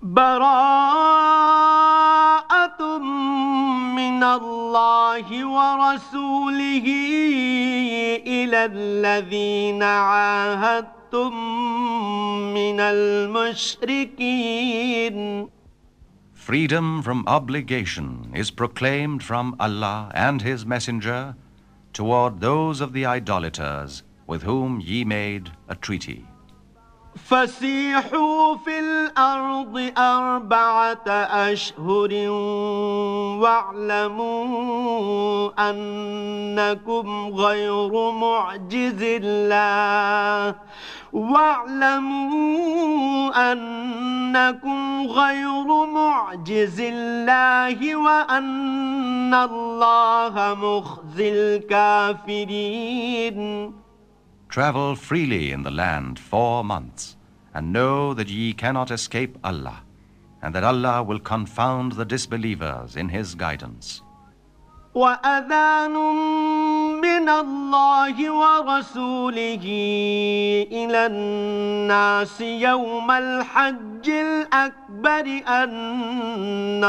براءة من الله ورسوله إلى الذين عاهدتم من المشركين. Freedom from obligation is proclaimed from Allah and His Messenger toward those of the idolaters with whom ye made a treaty. فسيحوا في الأرض 4 أشهر واعلموا أنكم غير معجز الله وأن الله مخزي الكافرين. Travel freely in the land 4 months, and know that ye cannot escape Allah, and that Allah will confound the disbelievers in His guidance. وأذان من الله ورسوله إلى الناس يوم الحج الأكبر أن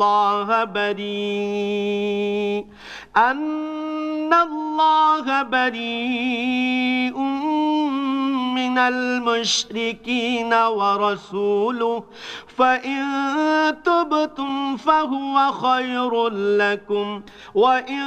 الله بريء من المشركين ورسوله فإن تبتم فهو خير لكم وإن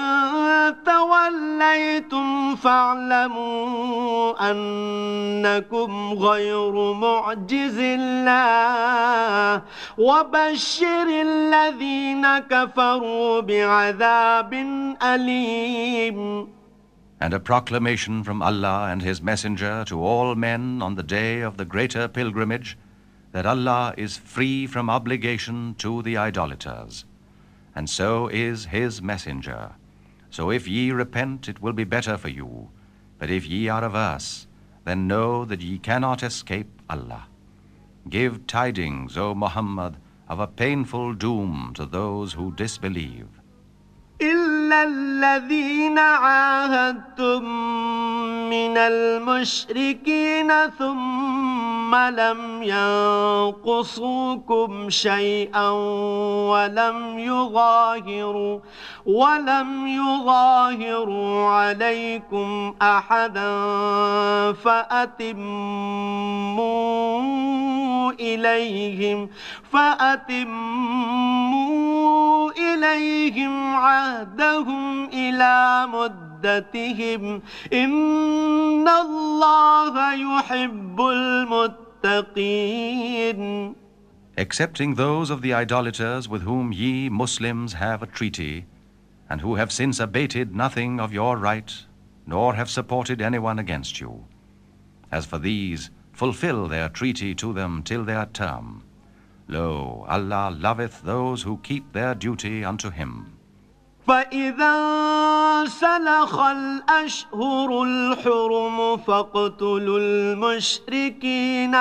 توليتم فاعلموا أنكم غير معجز الله وبشر الذين كفروا بعذاب أليم. And a proclamation from Allah and His Messenger to all men on the day of the greater pilgrimage, that Allah is free from obligation to the idolaters, and so is His Messenger. So if ye repent, it will be better for you, but if ye are averse, then know that ye cannot escape Allah. Give tidings, O Muhammad, of a painful doom to those who disbelieve. إلا الذين عاهدتم من المشركين ثم لم ينقصوكم شيئا ولم يظاهروا عليكم أحدا فأتموا إليهم عهدهم إلى مدتهم إن الله يحب المتقين. Excepting those of the idolaters with whom ye Muslims have a treaty, and who have since abated nothing of your right, nor have supported anyone against you. As for these, fulfill their treaty to them till their term. Lo, Allah loveth those who keep their duty unto Him. فإذا سلخ الأشهر الحرم فاقتلوا المشركين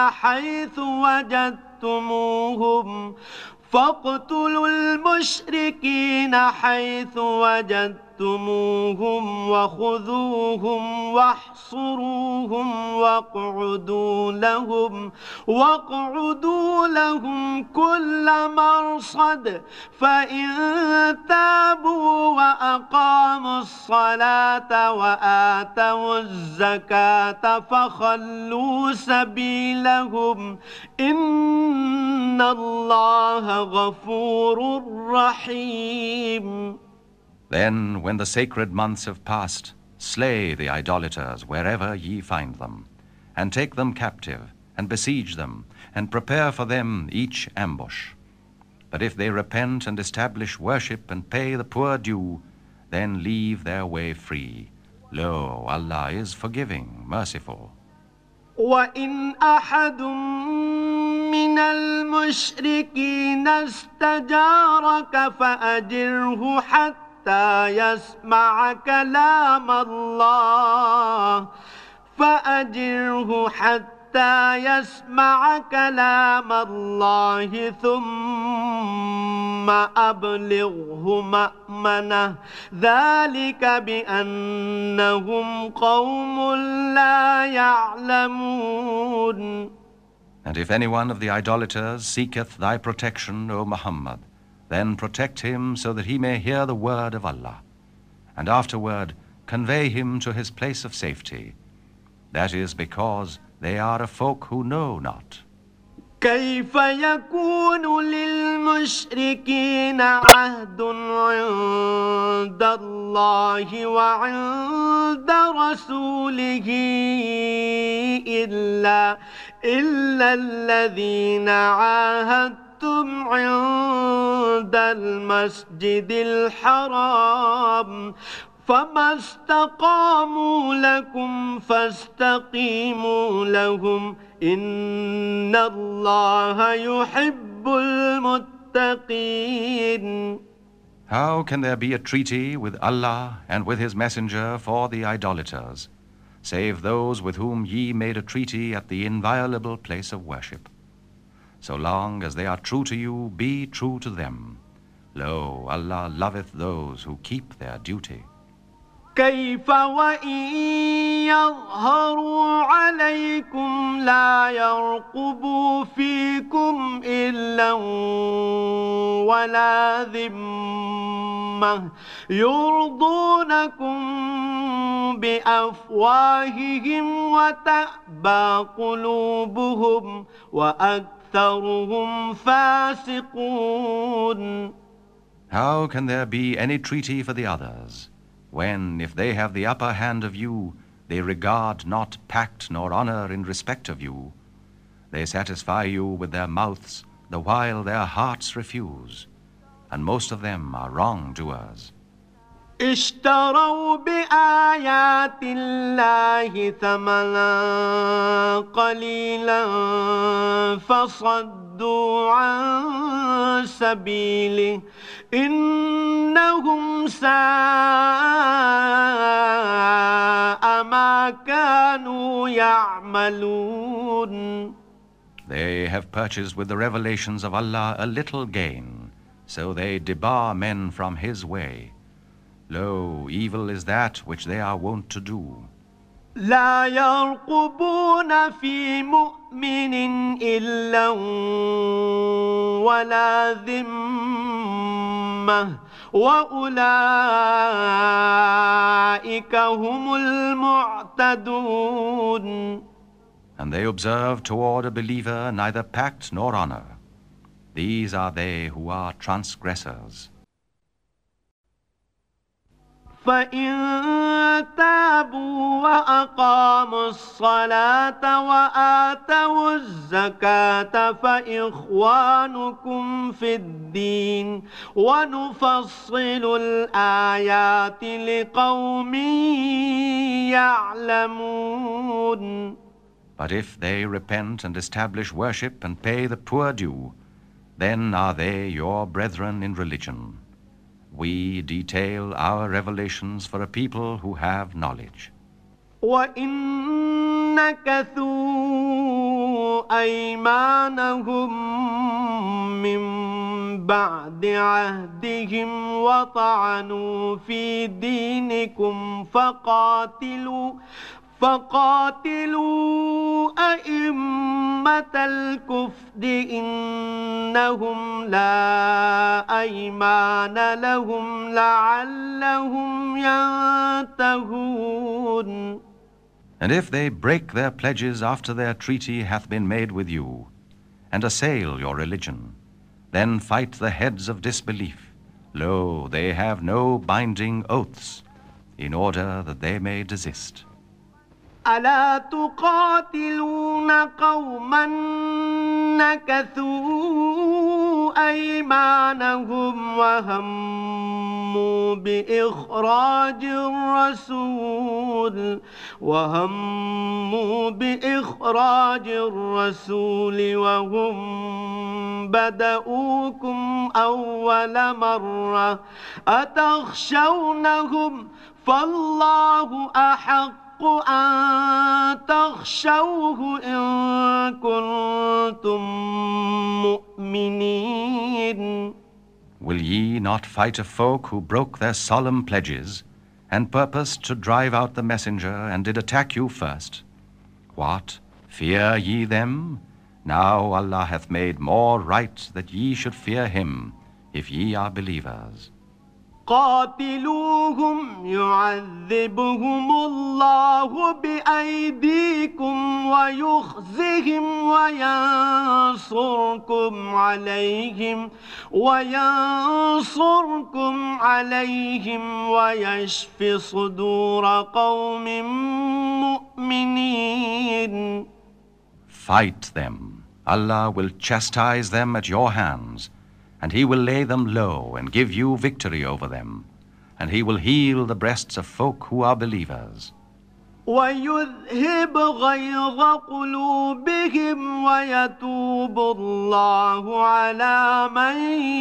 حيث وجدتموهم وخذوهم واحصروهم واقعدوا لهم كل مرصد فإن تابوا وأقاموا الصلاة وآتوا الزكاة فخلوا سبيلهم إن الله غفور رحيم. Then, when the sacred months have passed, slay the idolaters wherever ye find them, and take them captive, and besiege them, and prepare for them each ambush. But if they repent and establish worship and pay the poor due, then leave their way free. Lo, Allah is forgiving, merciful. وَإِنْ أَحَدٌ مِّنَ الْمُشْرِكِينَ اسْتَجَارَكَ فَأَجِرْهُ حَتَّى يَسْمَعَ كَلَامَ الله ثم أبلغه مأمنه ذلك بأنهم قوم لا يعلمون. And if any one of the idolaters seeketh thy protection, O Muhammad, then protect him so that he may hear the word of Allah, and afterward convey him to his place of safety. That is because they are a folk who know not. كيف يكون للمشركين عهد عند الله وعند رسوله إلا الذين عاهدتم عند المسجد الحرام فما استقاموا لكم فاستقيموا لهم إن الله يحب المتقين. How can there be a treaty with Allah and with His Messenger for the idolaters, save those with whom ye made a treaty at the inviolable place of worship? So long as they are true to you, be true to them. Lo, Allah loveth those who keep their duty. كيف وإن يظهروا عليكم لا يرقبوا فيكم إلا ولا ذمة يرضونكم بأفواههم وتأبى قلوبهم وأكثرهم فاسقون. How can there be any treaty for the others, when, if they have the upper hand of you, they regard not pact nor honor in respect of you? They satisfy you with their mouths, the while their hearts refuse, and most of them are wrongdoers. اشتروا بآيات الله ثمنا قليلا فصدوا عن سبيله إنهم ساء ما كانوا يعملون. They have purchased with the revelations of Allah a little gain, so they debar men from His way. Lo, evil is that which they are wont to do. لا يرقبون في مؤمن إلا ولا ذمة وأولئك هم المعتدون. And they observe toward a believer neither pact nor honor. These are they who are transgressors. فإن تابوا وأقاموا الصلاة وآتوا الزكاة فإخوانكم في الدين ونفصل الآيات لقوم يعلمون. But if they repent and establish worship and pay the poor due, then are they your brethren in religion. We detail our revelations for a people who have knowledge. وَإِن نَكَثُوا أَيْمَانَهُم مِّن بَعْدِ عَهْدِهِمْ وَطَعَنُوا فِي دِينِكُمْ فقاتلوا أئمة الكفر إنهم لا أيمان لهم لعلهم ينتهون. And if they break their pledges after their treaty hath been made with you, and assail your religion, then fight the heads of disbelief. Lo, they have no binding oaths, in order that they may desist. ألا تقاتلون قوما نكثوا أيمانهم وهموا بإخراج الرسول وهم بدؤوكم أول مرة أتخشونهم فالله أحق أن تخشوه إن كنتم مؤمنين. Will ye not fight a folk who broke their solemn pledges and purposed to drive out the messenger and did attack you first? What? Fear ye them? Now Allah hath made more right that ye should fear Him, if ye are believers. قاتلوهم يعذبهم الله بأيديكم ويخزهم وينصركم عليهم ويشف صدور قوم مؤمنين. Fight them. Allah will chastise them at your hands, and He will lay them low and give you victory over them, and He will heal the breasts of folk who are believers. وَيُذْهِبْ غَيْظَ قُلُوبِهِمْ وَيَتُوبُ اللَّهُ عَلَى مَن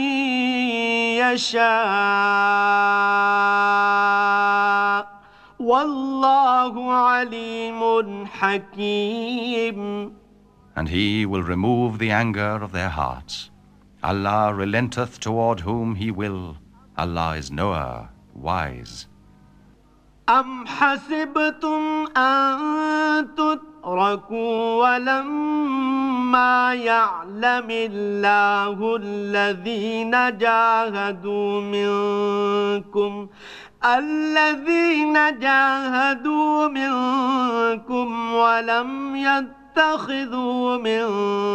يَشَاءُ وَاللَّهُ عَلِيمٌ حَكِيمٌ. And He will remove the anger of their hearts. Allah relenteth toward whom He will. Allah is knower, wise. أَمْ حَسِبْتُمْ أَن تُتْرَكُوا وَلَمَّا يَعْلَمِ اللَّهُ الَّذِينَ جَاهَدُوا مِنكُمْ ولم يتخذوا من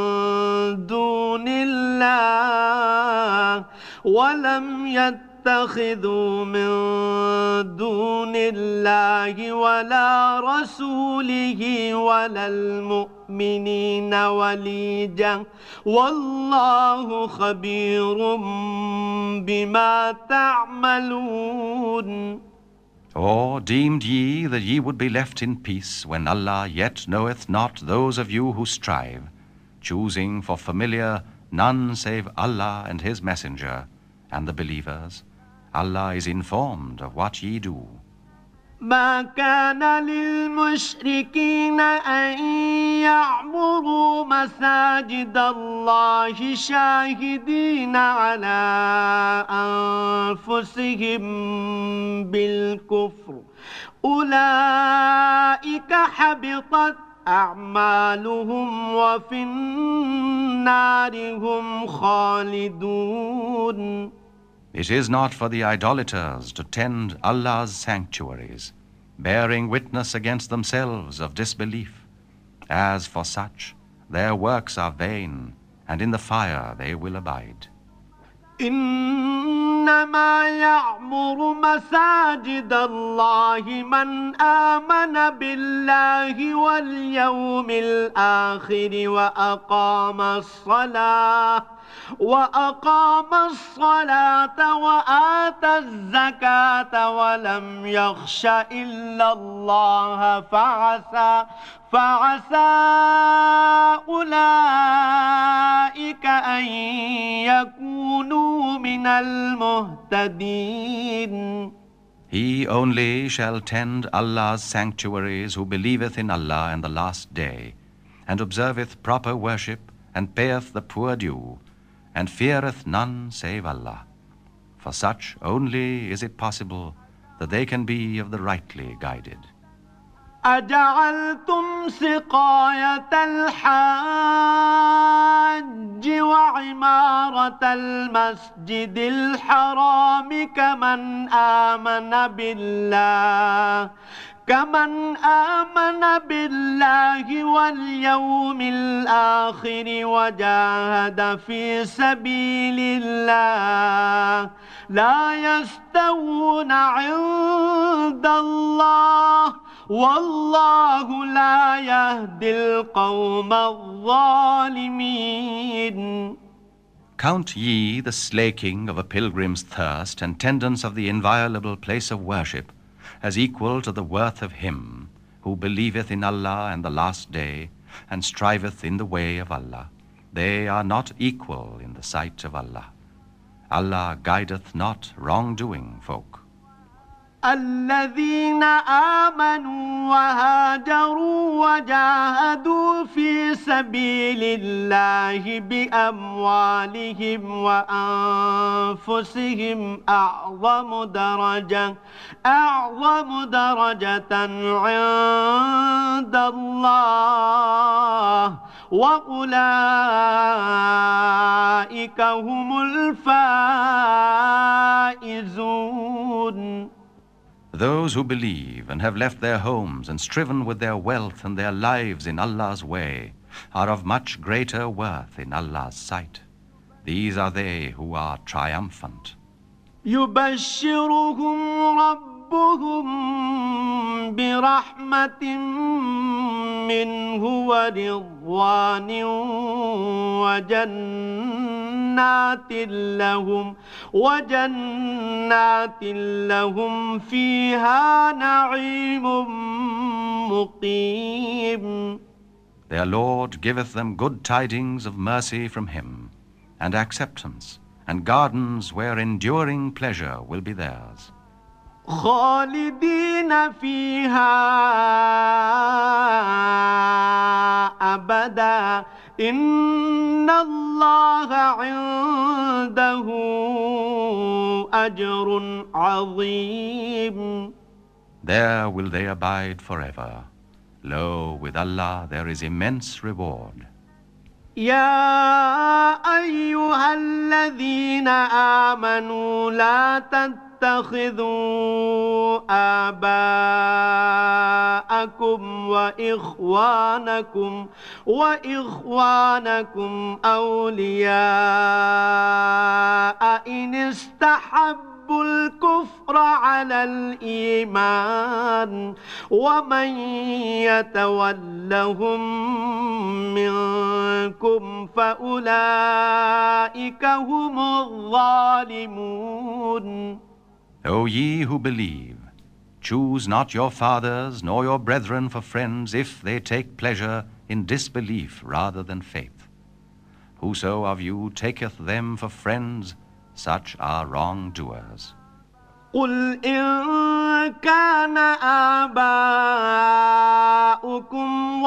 دون الله ولا رسوله ولا المؤمنين وليجا والله خبير بما تعملون. Or deemed ye that ye would be left in peace when Allah yet knoweth not those of you who strive, choosing for familiar none save Allah and His Messenger and the believers? Allah is informed of what ye do. ما كان للمشركين أن يعمروا مساجد الله شاهدين على أنفسهم بالكفر أولئك حبطت أعمالهم وفي النار هم خالدون. It is not for the idolaters to tend Allah's sanctuaries, bearing witness against themselves of disbelief. As for such, their works are vain, and in the fire they will abide. إنما يعمر مساجد الله من آمن بالله واليوم الآخر وأقام الصلاة وآتى الزكاة ولم يخش إلا الله فعسى أولئك أن يكونوا من المهتدين. He only shall tend Allah's sanctuaries who believeth in Allah and the last day, and observeth proper worship, and payeth the poor due, and feareth none save Allah. For such only is it possible that they can be of the rightly guided. أجعلتم سقاية الحاج وعمارة المسجد الحرام كمن آمن بالله واليوم الآخر وجاهد في سبيل الله لا يستوون عند الله والله لا يهدي القوم الظالمين. Count ye the slaking of a pilgrim's thirst and tendance of the inviolable place of worship as equal to the worth of him who believeth in Allah and the last day and striveth in the way of Allah. They are not equal in the sight of Allah. Allah guideth not wrongdoing folk. الذين آمنوا وهاجروا وجاهدوا في سبيل الله بأموالهم وأنفسهم أعظم درجة عند الله وأولئك هم الفائزون. Those who believe and have left their homes and striven with their wealth and their lives in Allah's way are of much greater worth in Allah's sight. These are they who are triumphant. يبشرهم ربهم برحمة منه ورضوان وجنات لهم فيها نعيم مقيم. Their Lord giveth them good tidings of mercy from Him, and acceptance, and gardens where enduring pleasure will be theirs. خالدين فيها أبدا إن الله عنده أجر عظيم. There will they abide forever. Lo, with Allah there is immense reward. يا أيها الذين آمنوا لا تتخذوا آباءكم وإخوانكم أولياء إن استحبوا الكفر على الإيمان ومن يتولهم منكم فأولئك هم الظالمون. O ye who believe, choose not your fathers nor your brethren for friends if they take pleasure in disbelief rather than faith. Whoso of you taketh them for friends, such are wrongdoers. قل إن كان آباؤكم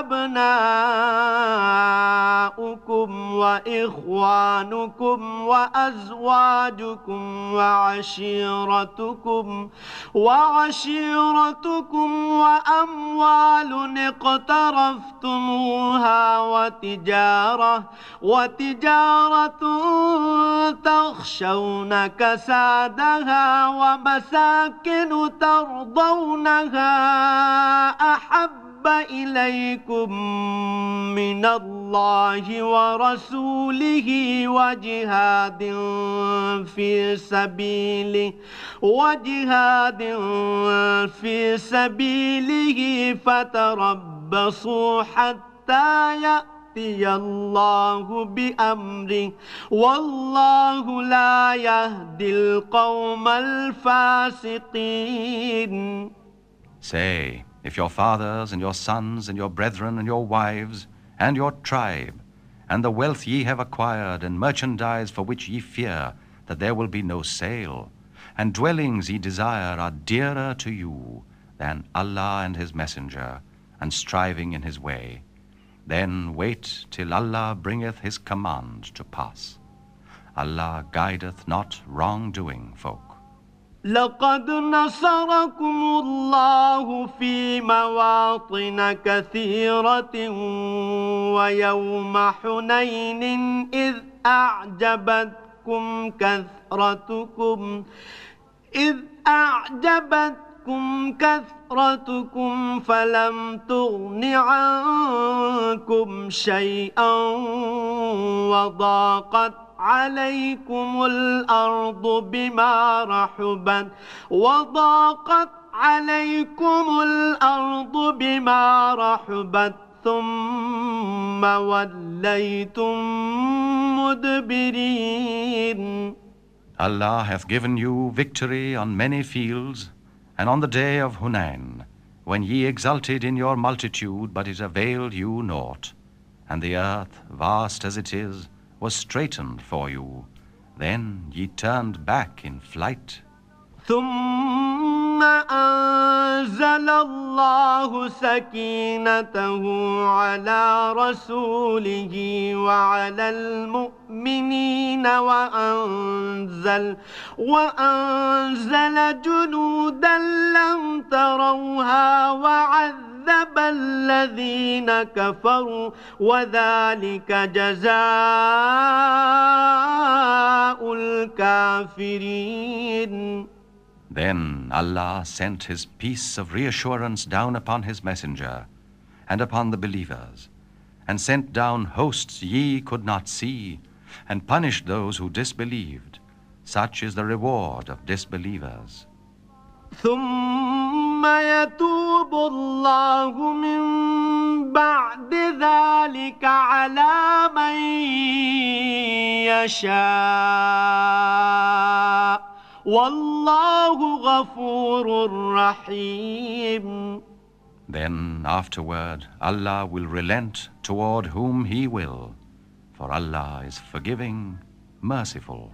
وأبناؤكم وإخوانكم وأزواجكم وعشيرتكم وأموال اقترفتموها وتجارة تخشون كسادها ومساكن ترضونها أحب إليكم من الله ورسوله وجهاد في سبيله فتربصوا حتى يأتي الله بأمره والله لا يهدي القوم الفاسقين. Say, if your fathers and your sons and your brethren and your wives and your tribe and the wealth ye have acquired and merchandise for which ye fear that there will be no sale and dwellings ye desire are dearer to you than Allah and His Messenger and striving in His way, then wait till Allah bringeth His command to pass. Allah guideth not wrongdoing folk. لقد نصركم الله في مواطن كثيرة ويوم حنين إذ أعجبتكم كثرتكم فلم تغن عنكم شيئا وضاقت عليكم الأرض بما رحبت ثم وليتم مدبرين. Allah hath given you victory on many fields, and on the day of Hunain, when ye exulted in your multitude, but it availed you naught, and the earth, vast as it is, was straitened for you. Then ye turned back in flight. ثم أنزل الله سكينته على رسوله وعلى المؤمنين وأنزل جنودا لم تروها وعذب الذين كفروا وذلك جزاء الكافرين. Then Allah sent His peace of reassurance down upon His messenger and upon the believers, and sent down hosts ye could not see, and punished those who disbelieved. Such is the reward of disbelievers. ثم يتوب الله من بعد ذلك على من يشاء والله غفور رحيم. Then afterward Allah will relent toward whom He will, for Allah is forgiving, merciful.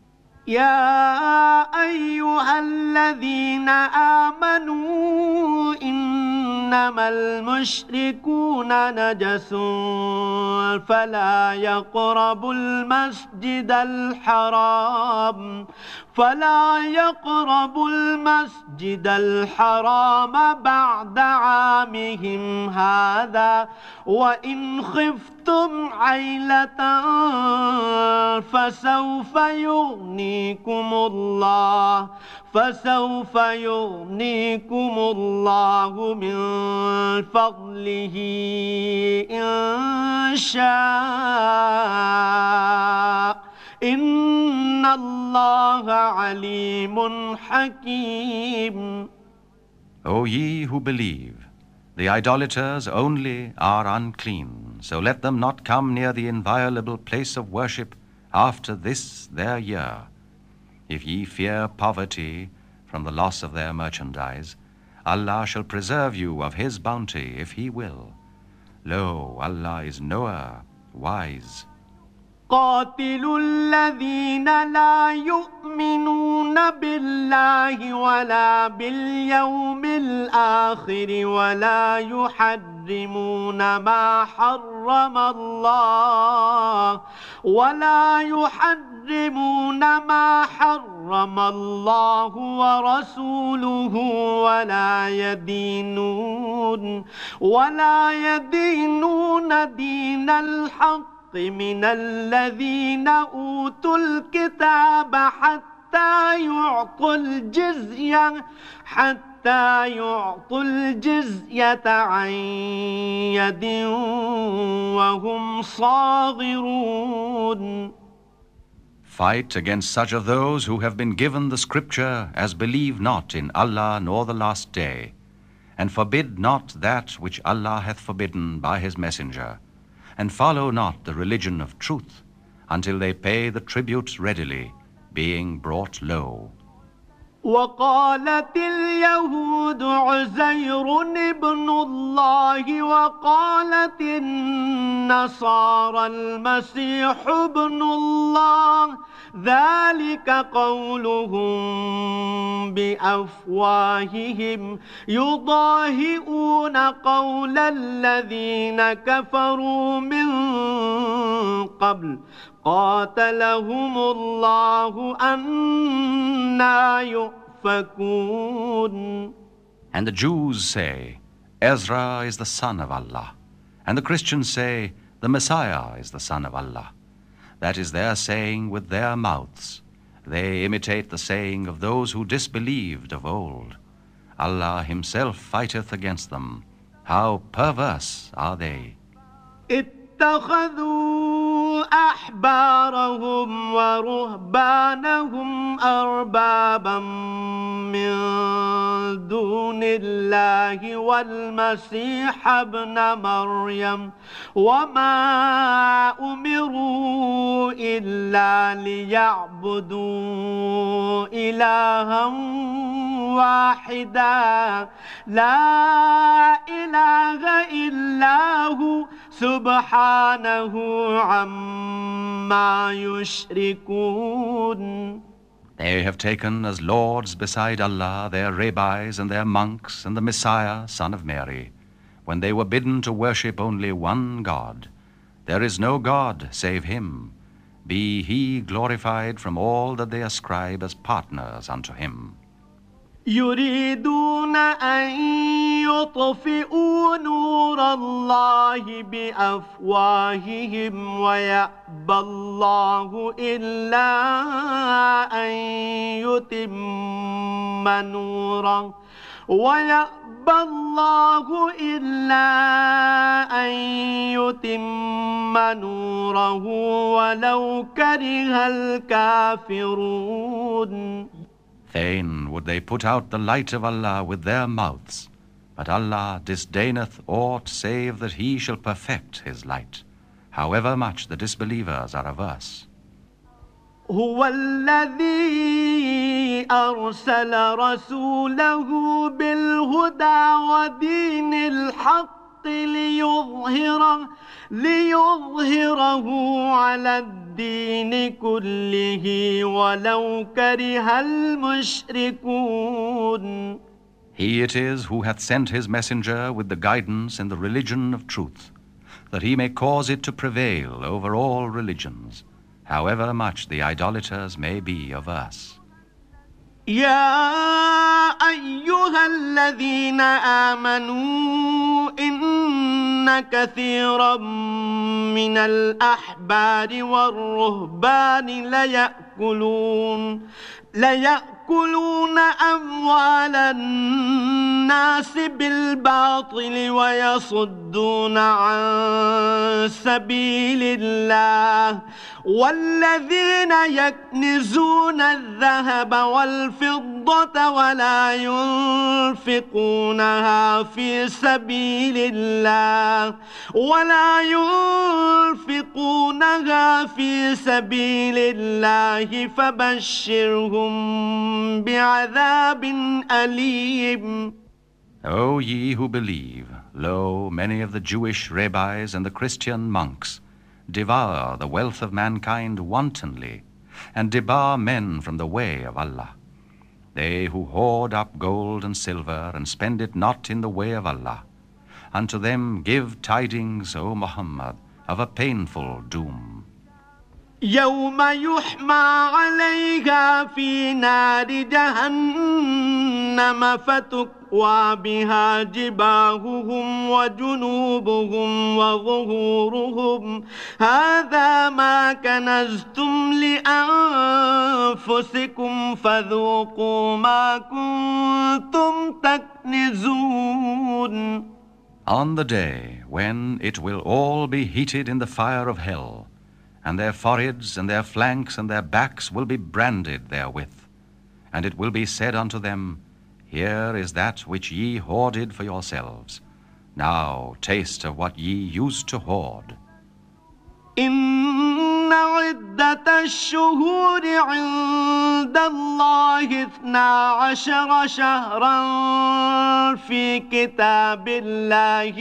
يا أيها الذين آمنوا إنما المشركون نجس فلا يقربوا المسجد الحرام بعد عامهم هذا وإن خفتم عيلة فسوف يغنيكم الله من فضله إن شاء إن الله عليم حكيم. O ye who believe, the idolaters only are unclean, so let them not come near the inviolable place of worship after this their year. If ye fear poverty from the loss of their merchandise, Allah shall preserve you of His bounty if He will. Lo, Allah is knower, wise. قاتلوا الذين لا يؤمنون بالله ولا باليوم الآخر ولا يحرمون ما حرم الله ورسوله ولا يدينون دين الحق من الذين أوتوا الكتاب حتى يعطوا الجزية عن يد وهم صاغرون. Fight against such of those who have been given the scripture as believe not in Allah nor the last day, and forbid not that which Allah hath forbidden by His messenger, and follow not the religion of truth until they pay the tributes readily, being brought low. وقالت اليهود عزير ابن الله وقالت النصارى المسيح ابن الله ذلك قولهم بأفواههم يضاهئون قول الذين كفروا من قبل قاتلهم الله أنى يؤفكون. And the Jews say, Ezra is the son of Allah, and the Christians say, the Messiah is the son of Allah. That is their saying with their mouths. They imitate the saying of those who disbelieved of old. Allah Himself fighteth against them. How perverse are they! اتخذوا أحبارهم ورهبانهم أربابا من دون الله والمسيح ابن مريم وما أمروا إلا ليعبدوا إلها واحدا لا إله إلا هو سبحانه عما يشركون. They have taken as lords beside Allah their rabbis and their monks and the Messiah, son of Mary, when they were bidden to worship only one God. There is no God save Him. Be He glorified from all that they ascribe as partners unto Him. يريدون أن يطفئوا نور الله بأفواههم ويأبى الله إلا أن يتم نوره ولو كره الكافرون. Fain would they put out the light of Allah with their mouths, but Allah disdaineth aught save that He shall perfect His light, however much the disbelievers are averse. هو الذي أرسل رسوله بالهدى ودين الحق ليظهره على الدين كله ولو كره المشركون. He it is who hath sent His messenger with the guidance in the religion of truth, that He may cause it to prevail over all religions, however much the idolaters may be averse. يا أيها الذين آمنوا إن كثيرا من الأحبار والرهبان ليأكلون أموال الناس بالباطل ويصدون عن سبيل الله والذين يكنزون الذهب والفضة ولا ينفقونها في سبيل الله فبشرهم بعذاب أليم. O ye who believe, lo, many of the Jewish rabbis and the Christian monks devour the wealth of mankind wantonly, and debar men from the way of Allah. They who hoard up gold and silver and spend it not in the way of Allah, unto them give tidings, O Muhammad, of a painful doom. يوم يحمى عليها في نار جهنم فتكوى بها جباههم وجنوبهم وظهورهم هذا ما كنزتم لأنفسكم فذوقوا ما كنتم تكنزون. On the day when it will all be heated in the fire of hell, and their foreheads and their flanks and their backs will be branded therewith. And it will be said unto them, Here is that which ye hoarded for yourselves. Now taste of what ye used to hoard. إن عدة الشهور عند الله 12 شهرا في كتاب الله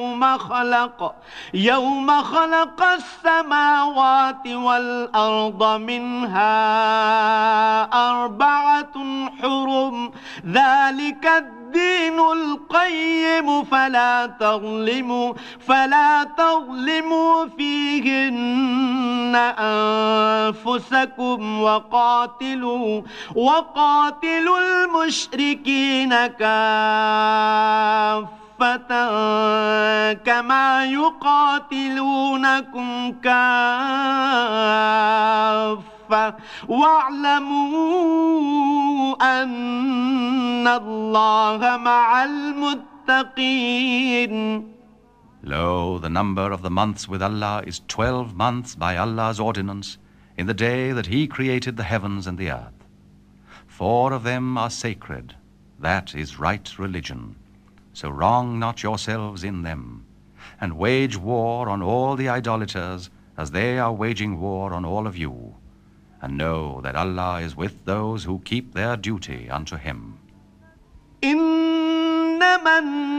يوم خلق السماوات والأرض منها 4 حرم ذلك الدين القيم فلا تظلموا فيهن أنفسكم وقاتلوا المشركين كافة كما يقاتلونكم كافة واعلموا أن الله مع المتقين. Lo, the number of the months with Allah is 12 months by Allah's ordinance in the day that He created the heavens and the earth. 4 of them are sacred, that is right religion. So wrong not yourselves in them, and wage war on all the idolaters as they are waging war on all of you. And know that Allah is with those who keep their duty unto Him. إن إنما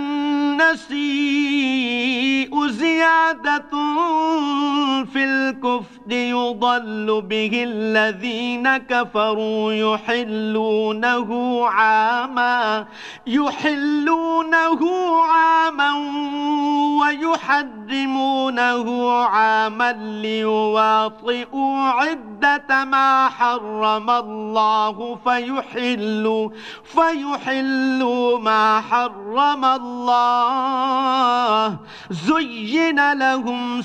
النسيء زيادة في الكفر يضل به الذين كفروا يحلونه عاما ويحرمونه عاما ليواطئوا عدة ما حرم الله فيحلوا ما حرم الله. زين لهم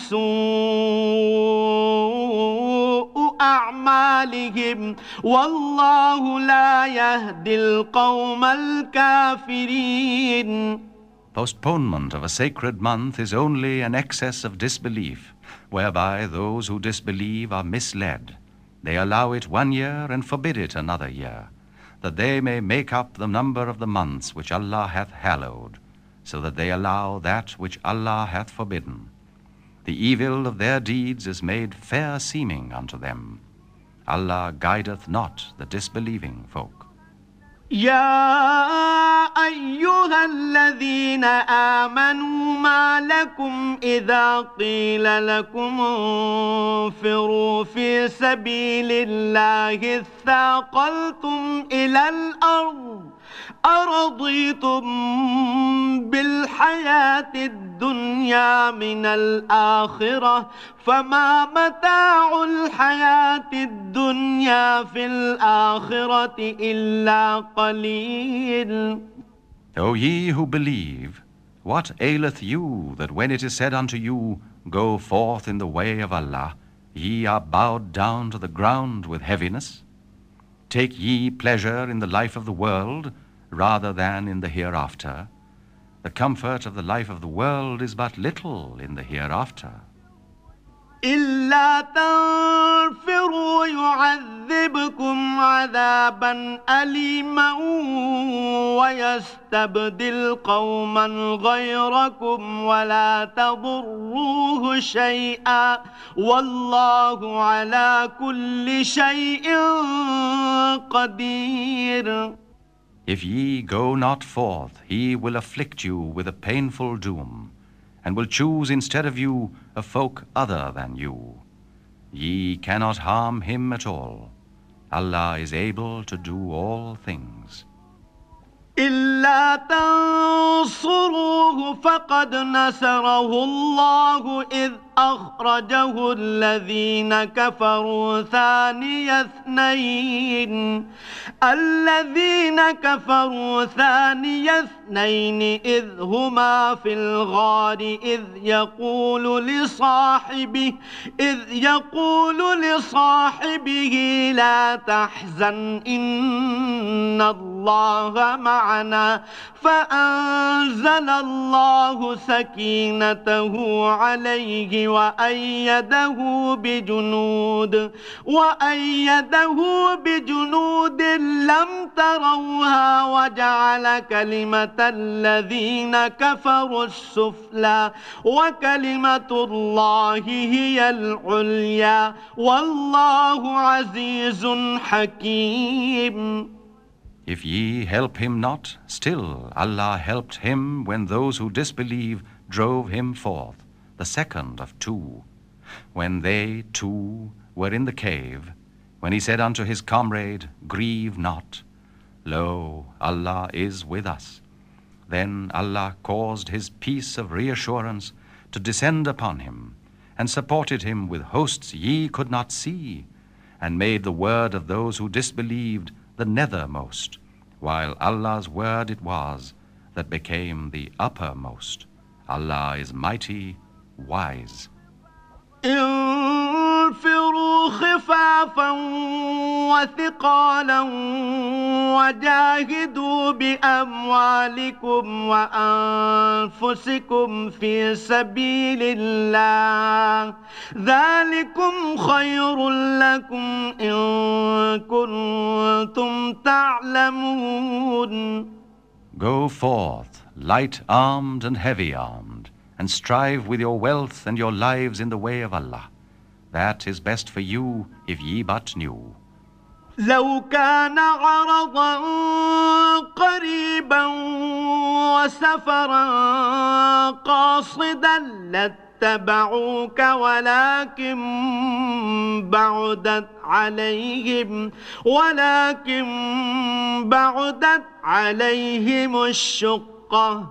سوء أعمالهم والله لا يهدي القوم الكافرين. Postponement of a sacred month is only an excess of disbelief, whereby those who disbelieve are misled. They allow it 1 year and forbid it another year, that they may make up the number of the months which Allah hath hallowed, so that they allow that which Allah hath forbidden. The evil of their deeds is made fair seeming unto them. Allah guideth not the disbelieving folk. يا أيها الذين آمنوا ما لكم إذا قيل لكم انفروا في سبيل الله اثاقلتم إلى الأرض أرضيتم بالحياة الدنيا من الآخرة فما متاع الحياة الدنيا في الآخرة إلا قليل. O ye who believe, what aileth you that when it is said unto you, Go forth in the way of Allah, ye are bowed down to the ground with heaviness? Take ye pleasure in the life of the world rather than in the hereafter? The comfort of the life of the world is but little in the hereafter. إلا تنفروا يعذبكم عذابا أليما ويستبدل قوما غيركم ولا تضروه شيئا والله على كل شيء قدير. If ye go not forth, he will afflict you with a painful doom, and will choose instead of you a folk other than you. Ye cannot harm him at all. Allah is able to do all things. إلا تنصروه فقد نصره الله إذ أخرجه الذين كفروا ثاني اثنين إذ هما في الغار إذ يقول لصاحبه لا تحزن إن الله معنا فأنزل الله سكينته عليه وأيده بجنود لم تروها وجعل كلمة الذين كفروا السفلى وكلمة الله هي العليا والله عزيز حكيم. If ye help him not, still Allah helped him when those who disbelieve drove him forth, the second of two, when they two were in the cave, when he said unto his comrade, Grieve not, lo, Allah is with us. Then Allah caused his peace of reassurance to descend upon him, and supported him with hosts ye could not see, and made the word of those who disbelieved the nethermost, while Allah's word it was that became the uppermost. Allah is mighty, wise. انفروا خفافا وثقالا وجاهدوا بأموالكم وأنفسكم في سبيل الله ذلكم خير لكم إن كنتم تعلمون. Go forth, light-armed and heavy-armed, and strive with your wealth and your lives in the way of Allah. That is best for you if ye but knew. لو كان عرضا قريبا وسفرا قاصدا لاتبعوك ولكن بعدت عليهم الشقة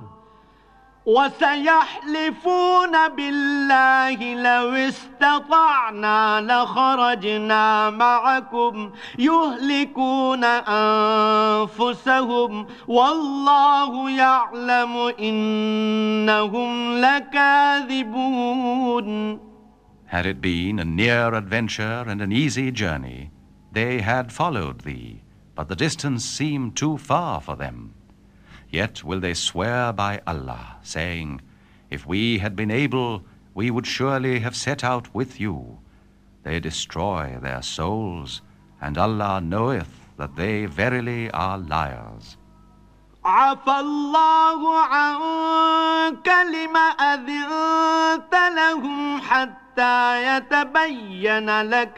وسيحلفون بالله لو استطعنا لخرجنا معكم يهلكون أنفسهم والله يعلم إنهم لكاذبون. Had it been a near adventure and an easy journey, they had followed thee, but the distance seemed too far for them. Yet will they swear by Allah, saying, if we had been able, we would surely have set out with you. They destroy their souls, and Allah knoweth that they verily are liars. عفى الله عنك لم أذنت لهم حتى يتبين لك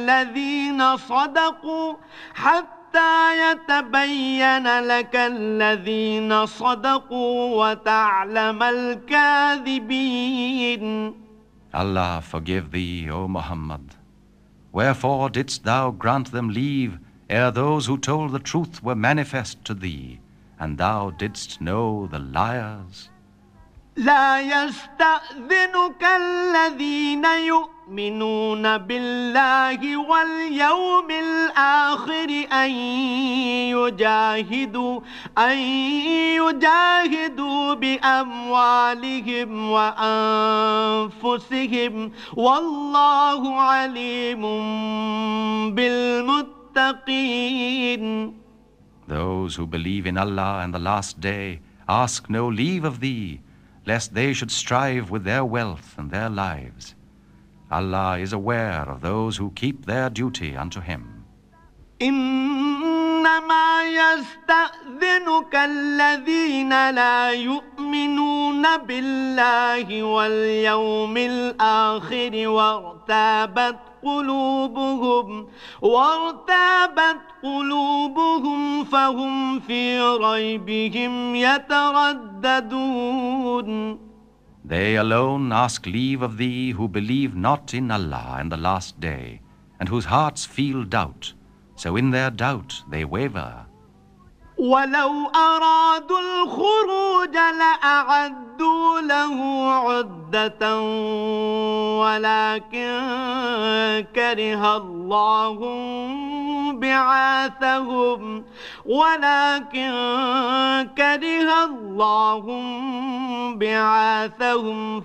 الذين صدقوا وتعلم الكاذبين. Allah forgive thee, O Muhammad. Wherefore didst thou grant them leave ere those who told the truth were manifest to thee, and thou didst know the liars? لا يستأذنك الذين يؤمنون بالله واليوم الآخر أن يجاهدوا بأموالهم وأنفسهم والله عليم بالمتقين. Those who believe in Allah and the last day ask no leave of thee, lest they should strive with their wealth and their lives. Allah is aware of those who keep their duty unto Him. إنما يستأذنك الذين لا يؤمنون بالله واليوم الآخر وارتابت قلوبهم فهم في ريبهم يترددون. They alone ask leave of thee who believe not in Allah and the last day, and whose hearts feel doubt, so in their doubt they waver. ولو أرادوا الخروج لأعدوا له عدة ولكن كره الله بعاثهم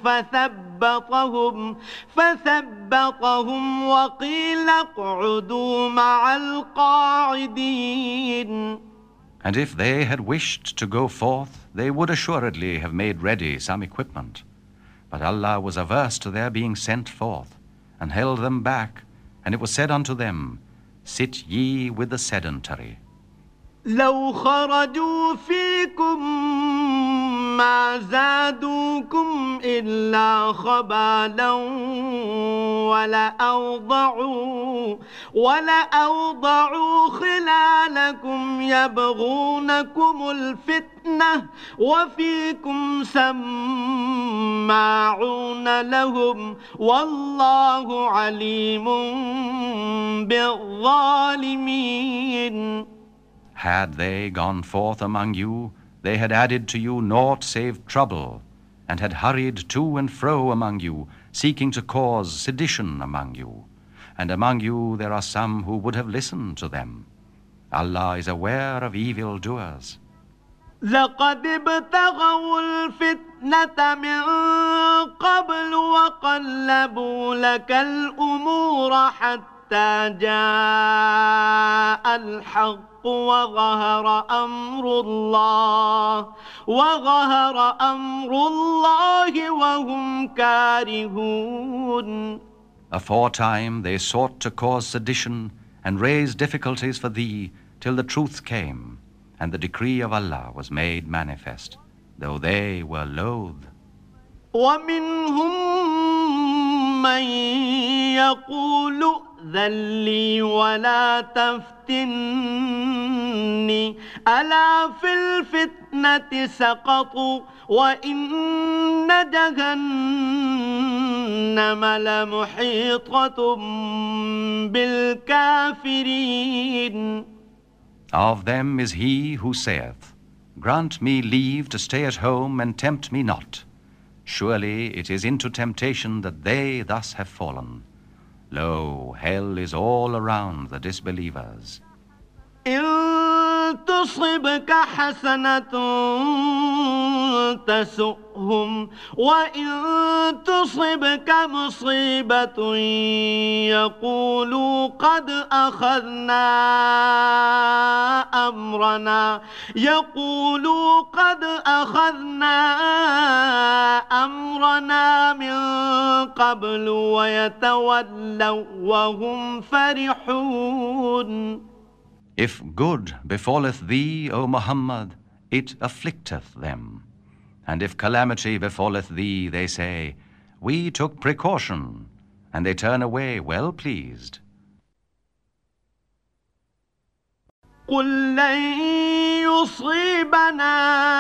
فثبطهم وقيل اقعدوا مع القاعدين. And if they had wished to go forth, they would assuredly have made ready some equipment. But Allah was averse to their being sent forth, and held them back, and it was said unto them, sit ye with the sedentary. لو خرجوا فيكم ما زادوكم إلا خبالا ولأوضعوا خلالكم يبغونكم الفتنة وفيكم سماعون لهم والله عليم بالظالمين. Had they gone forth among you, they had added to you naught save trouble, and had hurried to and fro among you, seeking to cause sedition among you. And among you there are some who would have listened to them. Allah is aware of evil doers. لقد ابتغوا الفتنة من قبل وقلبوا لك الأمور حتى جاء الحق وظهر أمر الله وهم كارهون. Aforetime they sought to cause sedition and raise difficulties for thee till the truth came, and the decree of Allah was made manifest, though they were loath. ومنهم من يقول ائذن لي ولا تفتني ألا في الفتنة سقطوا وإن جهنم لمحيطة بالكافرين. Of them is he who saith, Grant me leave to stay at home and tempt me not. Surely it is into temptation that they thus have fallen. Lo, hell is all around the disbelievers. إن تصبك حسنة تسؤهم وإن تصبك مصيبة يقولوا قد أخذنا أمرنا من قبل ويتولوا وهم فرحون. If good befalleth thee, O Muhammad, it afflicteth them. And if calamity befalleth thee, they say, We took precaution, and they turn away well pleased. قل لن يصيبنا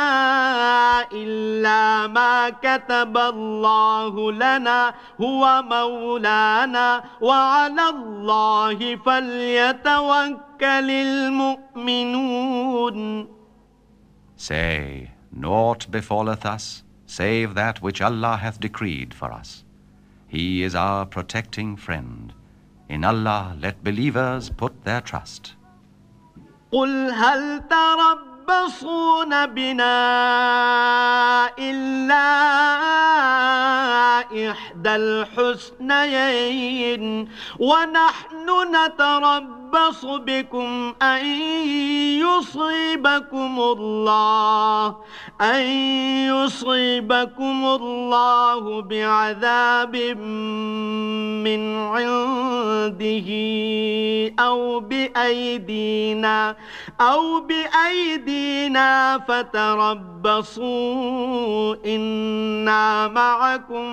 إلا ما كتب الله لنا هو مولانا وعلى الله فليتوكل المؤمنون. Say, naught befalleth us, save that which Allah hath decreed for us. He is our protecting friend. In Allah let believers put their trust. قل هل تربصون بنا إلا إحدى الحسنيين ونحن نتربص بكم أن يصيبكم الله بعذاب من عنده أو بأيدينا فتربصوا إنا معكم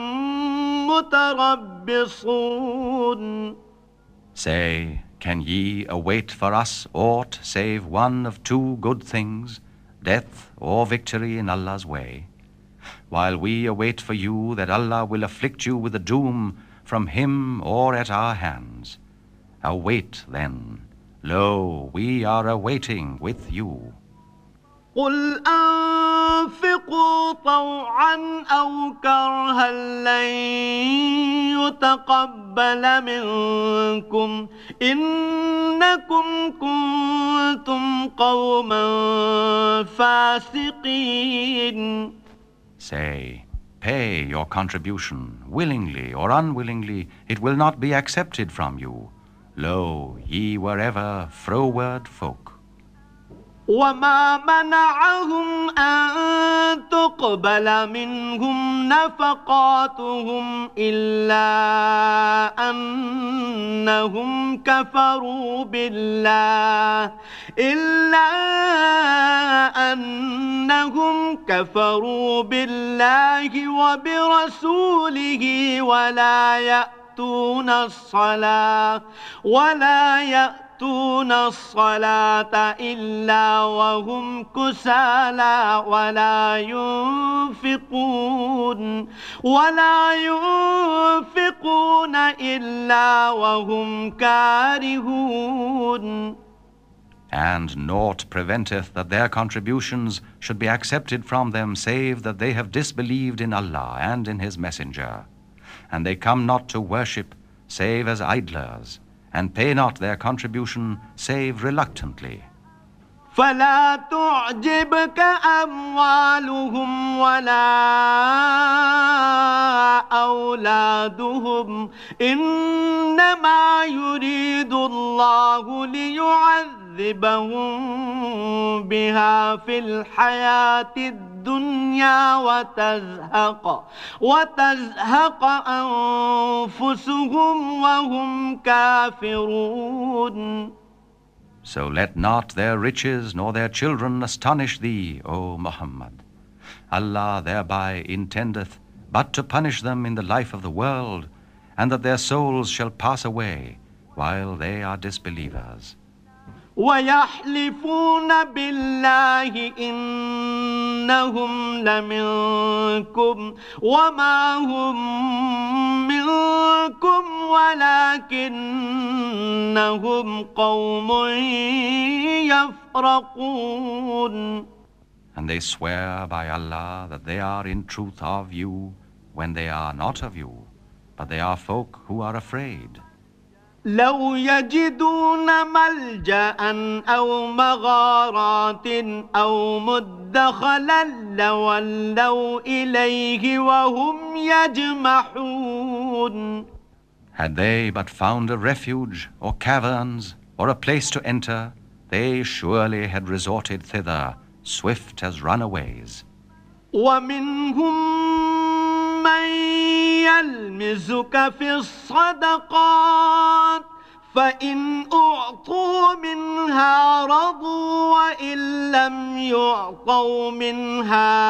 متربصون. Say, can ye await for us aught save one of two good things, death or victory in Allah's way, while we await for you that Allah will afflict you with a doom from Him or at our hands? Await then. Lo, we are awaiting with you. قل أنفقوا طوعا أو كرها لن يتقبل منكم إنكم كنتم قوما فاسقين. Say, pay your contribution, willingly or unwillingly, it will not be accepted from you. Lo, ye were ever froward folk. وما منعهم أن تقبل منهم نفقاتهم إلا أنهم كفروا بالله وبرسوله ولا يأتون الصلاة إلا وهم كسالى ولا ينفقون إلا وهم كارهون. And naught preventeth that their contributions should be accepted from them save that they have disbelieved in Allah and in His Messenger. And they come not to worship save as idlers, and pay not their contribution save reluctantly. فلا تعجبك أموالهم ولا أولادهم إنما يريد الله ليعذبهم بها في الحياة الدنيا وتزهق أنفسهم وهم كافرون. So let not their riches nor their children astonish thee, O Muhammad. Allah thereby intendeth but to punish them in the life of the world, and that their souls shall pass away while they are disbelievers. ويحلفون بالله إنهم لمنكم وما هم منكم ولكنهم قوم يفرقون. And they swear by Allah that they are in truth of you when they are not of you, but they are folk who are afraid. لو يجدون ملجأ أو مغارات أو مدخلا لولوا إليه وهم يجمحون. Had they but found a refuge or caverns or a place to enter, they surely had resorted thither, swift as runaways. ومنهم من يلمزك في الصدقات فإن أعطوا منها رضوا وإن لم يعطوا منها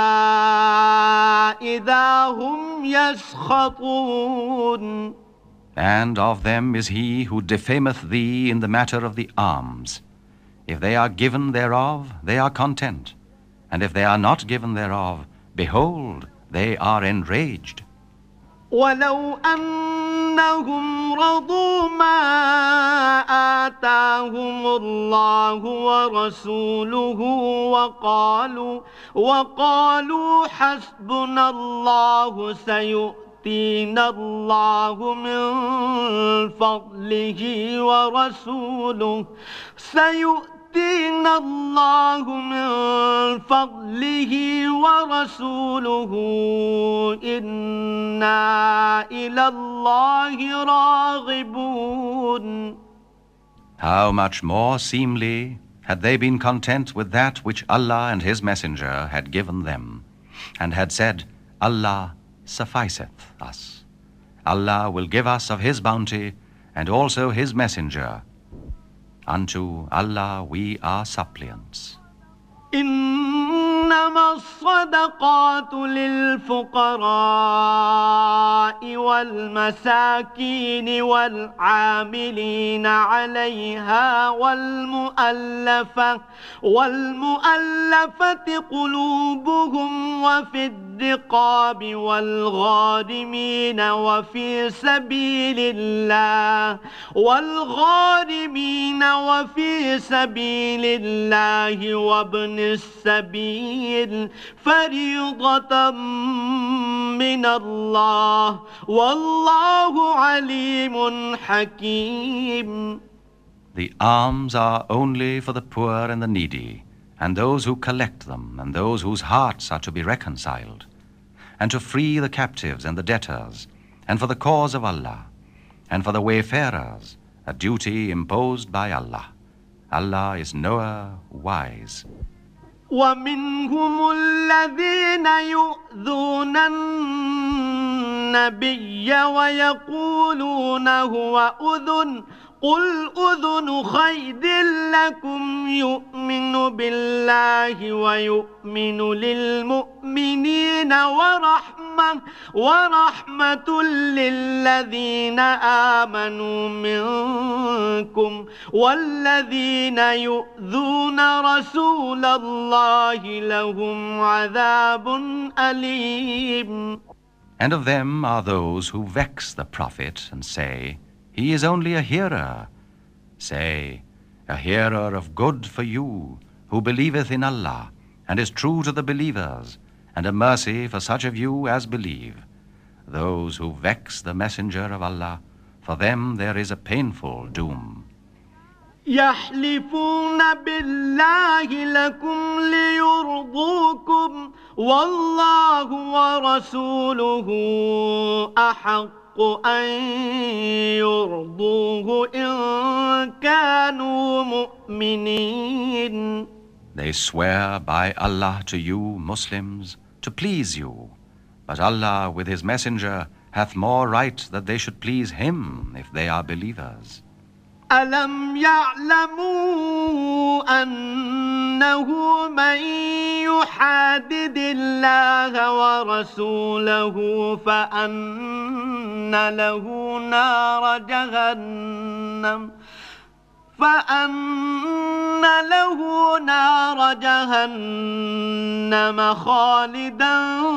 إذا هم يسخطون. And of them is he who defameth thee in the matter of the alms. If they are given thereof, they are content. And if they are not given thereof, behold, they are enraged. ولو أنهم رضوا ما آتاهم الله ورسوله وقالوا حسبنا الله سيؤتينا الله من فضله ورسوله سيؤتينا الله من فضله ورسوله إنا إلى الله راغبون. How much more seemly had they been content with that which Allah and His Messenger had given them, and had said, Allah sufficeth us. Allah will give us of His bounty, and also His Messenger. Unto Allah we are suppliants. إنما الصدقات للفقراء والمساكين والعاملين عليها والمؤلفة قلوبهم وفي الرقاب والغارمين وفي سبيل الله وابن السبيل فريضة من الله والله عليم حكيم. The alms are only for the poor and the needy, and those who collect them, and those whose hearts are to be reconciled, and to free the captives and the debtors, and for the cause of Allah, and for the wayfarers, a duty imposed by Allah. Allah is knower, wise. ومنهم الذين يؤذون النبي ويقولون هو أذن قل أذن خير لكم يؤمن بالله ويؤمن للمؤمنين ورحمة للذين آمنوا منكم والذين يؤذون رسول الله لهم عذاب أليم. And of them are those who vex the Prophet and say, He is only a hearer. Say, a hearer of good for you, who believeth in Allah, and is true to the believers, and a mercy for such of you as believe. Those who vex the Messenger of Allah, for them there is a painful doom. يحلفون بالله لكم ليرضوكم والله ورسوله أحق أن يرضوه إن كانوا مؤمنين. They swear by Allah to you, Muslims, to please you. But Allah with His Messenger hath more right that they should please Him if they are believers. ألم يعلموا أنه من يحادد الله ورسوله فأن له نار جهنم خالدا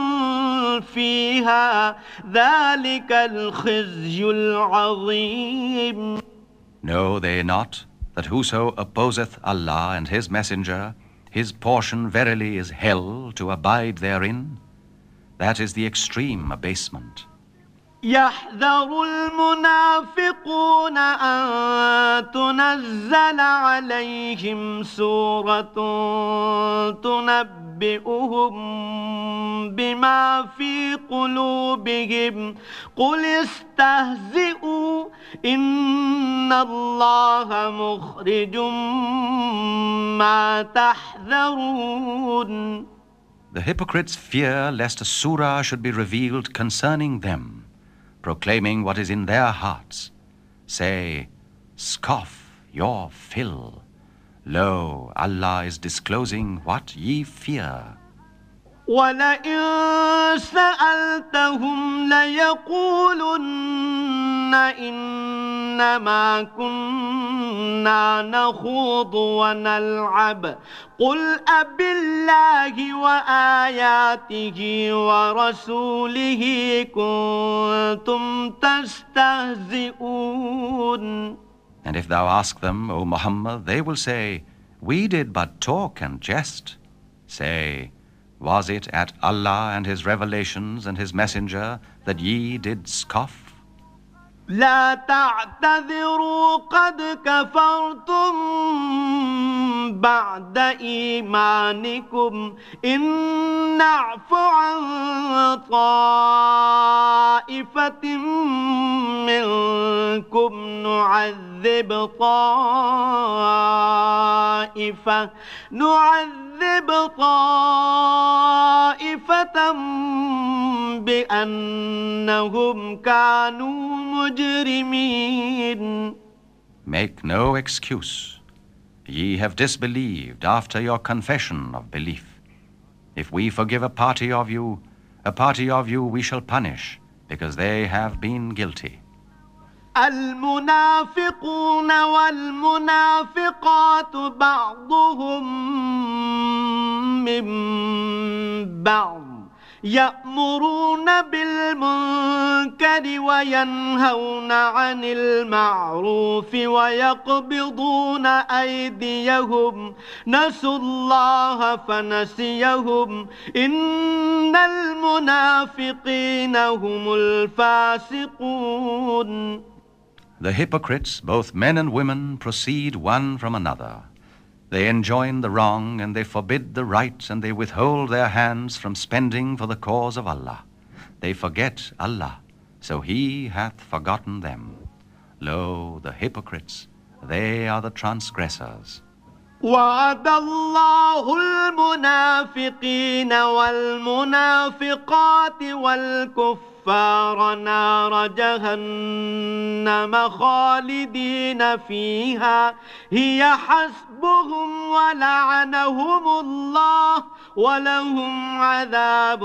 فيها ذلك الخزي العظيم. Know they not that whoso opposeth Allah and His Messenger, his portion verily is hell to abide therein? That is the extreme abasement. يحذر المنافقون أن تنزل عليهم سورة تنبئهم بما في قلوبهم قل استهزئوا إن الله مخرج ما تحذرون. The hypocrites fear lest a surah should be revealed concerning them, proclaiming what is in their hearts. Say, scoff your fill. Lo, Allah is disclosing what ye fear. وَلَئِن سَأَلْتَهُمْ لَيَقُولُنَّ إِنَّمَا كُنَّا نَخُوضُ وَنَلْعَبُ قُلْ أَبِاللَّهِ وَآيَاتِهِ وَرَسُولِهِ كُنتُمْ تَسْتَهْزِئُونَ. And if thou ask them, O Muhammad, they will say, we did but talk and jest. Say, was it at Allah and His revelations and His Messenger that ye did scoff? لا تعتذروا قد كفرتم بعد إيمانكم إن نعف عن طائفة منكم نعذب طائفة بأنهم كانوا مجرمين. Make no excuse. Ye have disbelieved after your confession of belief. If we forgive a party of you we shall punish, because they have been guilty. المنافقون والمنافقات بعضهم من بعض يأمرون بالمنكر وينهون عن المعروف ويقبضون أيديهم نسوا الله فنسيهم إن المنافقين هم الفاسقون. The hypocrites, both men and women, proceed one from another. They enjoin the wrong, and they forbid the right, and they withhold their hands from spending for the cause of Allah. They forget Allah, so He hath forgotten them. Lo, the hypocrites, they are the transgressors. وعد الله المنافقين والمنافقات والكفار نار جهنم خالدين فيها هي حسبهم ولعنهم الله ولهم عذاب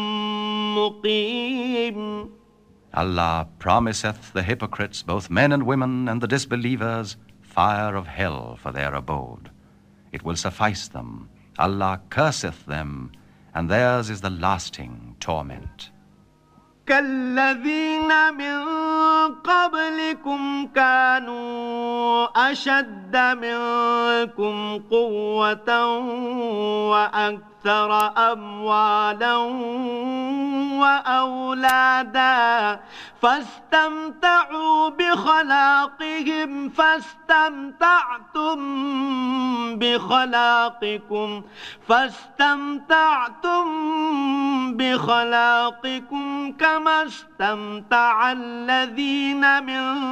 مقيم. Allah promiseth the hypocrites, both men and women, and the disbelievers, fire of hell for their abode. It will suffice them. Allah curseth them, and theirs is the lasting torment. كالذين من قبلكم كانوا أشد منكم قوة وأكثر أموالا وأولادا فاستمتعوا بخلاقهم فاستمتعتم بخلاقكم كما استمتع الذين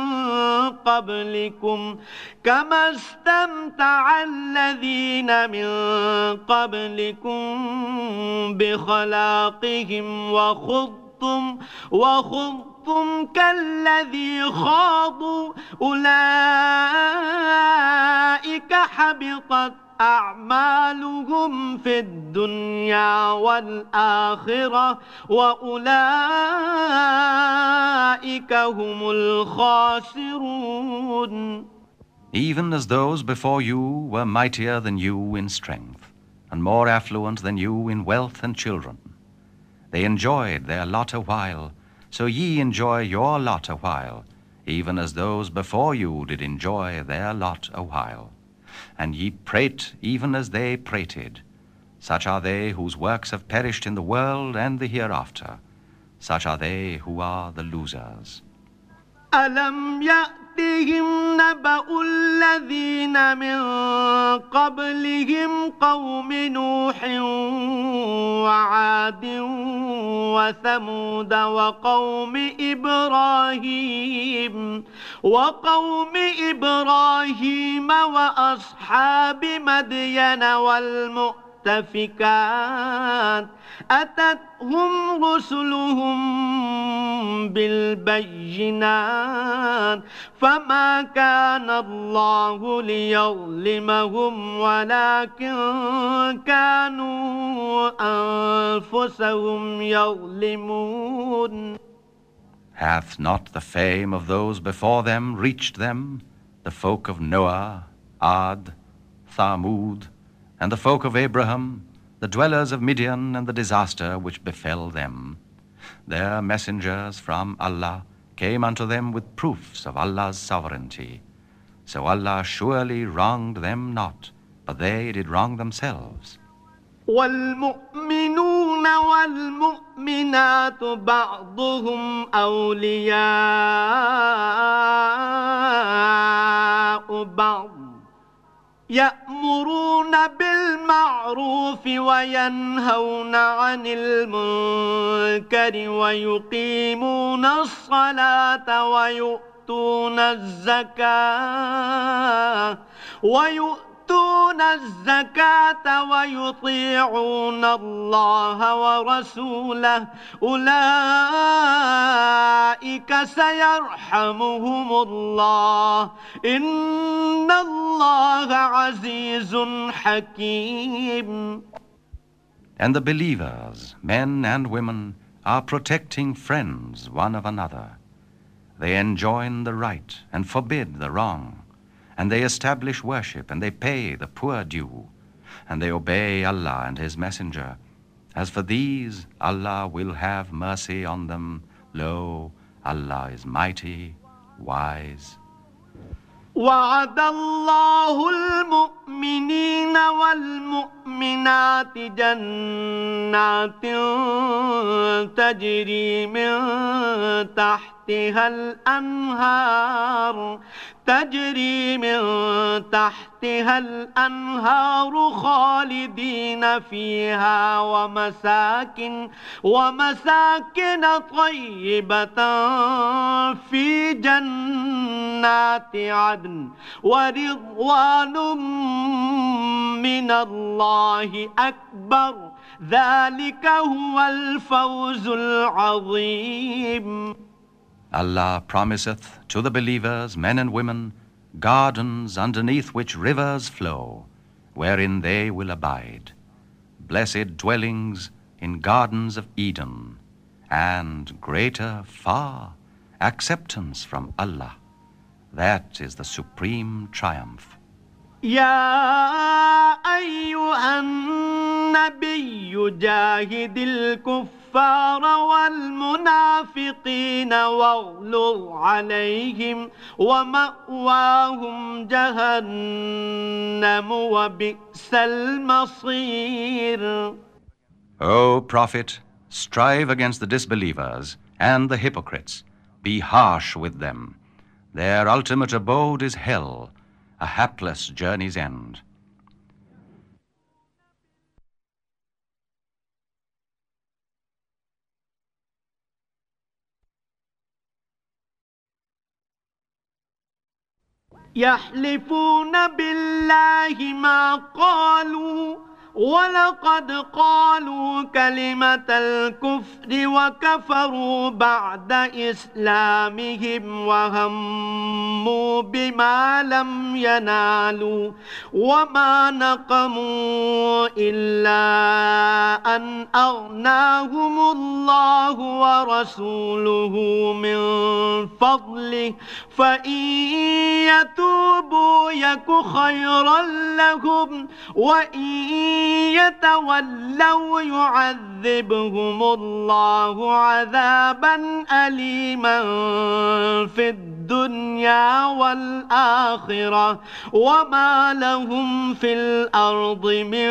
من قبلكم بخلاقهم وخضتم خضتم كالذي خاضوا أولئك حبطت أعمالهم في الدنيا والآخرة وأولئك هم الخاسرون. Even as those before you were mightier than you in strength, and more affluent than you in wealth and children. They enjoyed their lot a while, so ye enjoy your lot a while, even as those before you did enjoy their lot a while. And ye prate even as they prated. Such are they whose works have perished in the world and the hereafter. Such are they who are the losers. ألم يأتهم نبأ الذين من قبلهم قوم نوح وعاد وثمود وقوم إبراهيم وأصحاب مدين والمؤتفكات أتتهم رسلهم بالبينات فما كان الله ليظلمهم ولكن كانوا أنفسهم يظلمون. Hath not the fame of those before them reached them, the folk of Noah, Ad, Thamud, and the folk of Abraham, the dwellers of Midian, and the disaster which befell them? Their messengers from Allah came unto them with proofs of Allah's sovereignty. So Allah surely wronged them not, but they did wrong themselves. والمؤمنون والمؤمنات بعضهم أولياء بعض يأمرون بالمعروف وينهون عن المنكر ويقيمون الصلاة ويؤتون الزكاة ويطيعون الله ورسوله أولئك سيرحمهم الله إن الله عزيز حكيم. And the believers, men and women, are protecting friends one of another. They enjoin the right and forbid the wrong. And they establish worship, and they pay the poor due, and they obey Allah and His Messenger. As for these, Allah will have mercy on them. Lo, Allah is mighty, wise. وعد الله المؤمنين والمؤمنات جنات تجري من تحتها الأنهار خالدين فيها ومساكن طيبة في جنات عدن ورضوان من الله أكبر ذلك هو الفوز العظيم. Allah promiseth to the believers, men and women, gardens underneath which rivers flow, wherein they will abide, blessed dwellings in gardens of Eden, and greater far acceptance from Allah. That is the supreme triumph. يا أيها النبي جاهد الكفار والمنافقين واغلظ عليهم ومأواهم جهنم وبئس المصير. O Prophet, strive against the disbelievers and the hypocrites. Be harsh with them. Their ultimate abode is hell, a hapless journey's end. يحلفون بالله ما قالوا ولقد قالوا كلمة الكفر وكفروا بعد إسلامهم وهموا بما لم ينالوا وما نقموا إلا أن أغناهم الله ورسوله من فضله فإن يتوبوا يك خيرا لهم وإن يتولوا يعذبهم الله عذابا أليما في الدنيا والآخرة وما لهم في الأرض من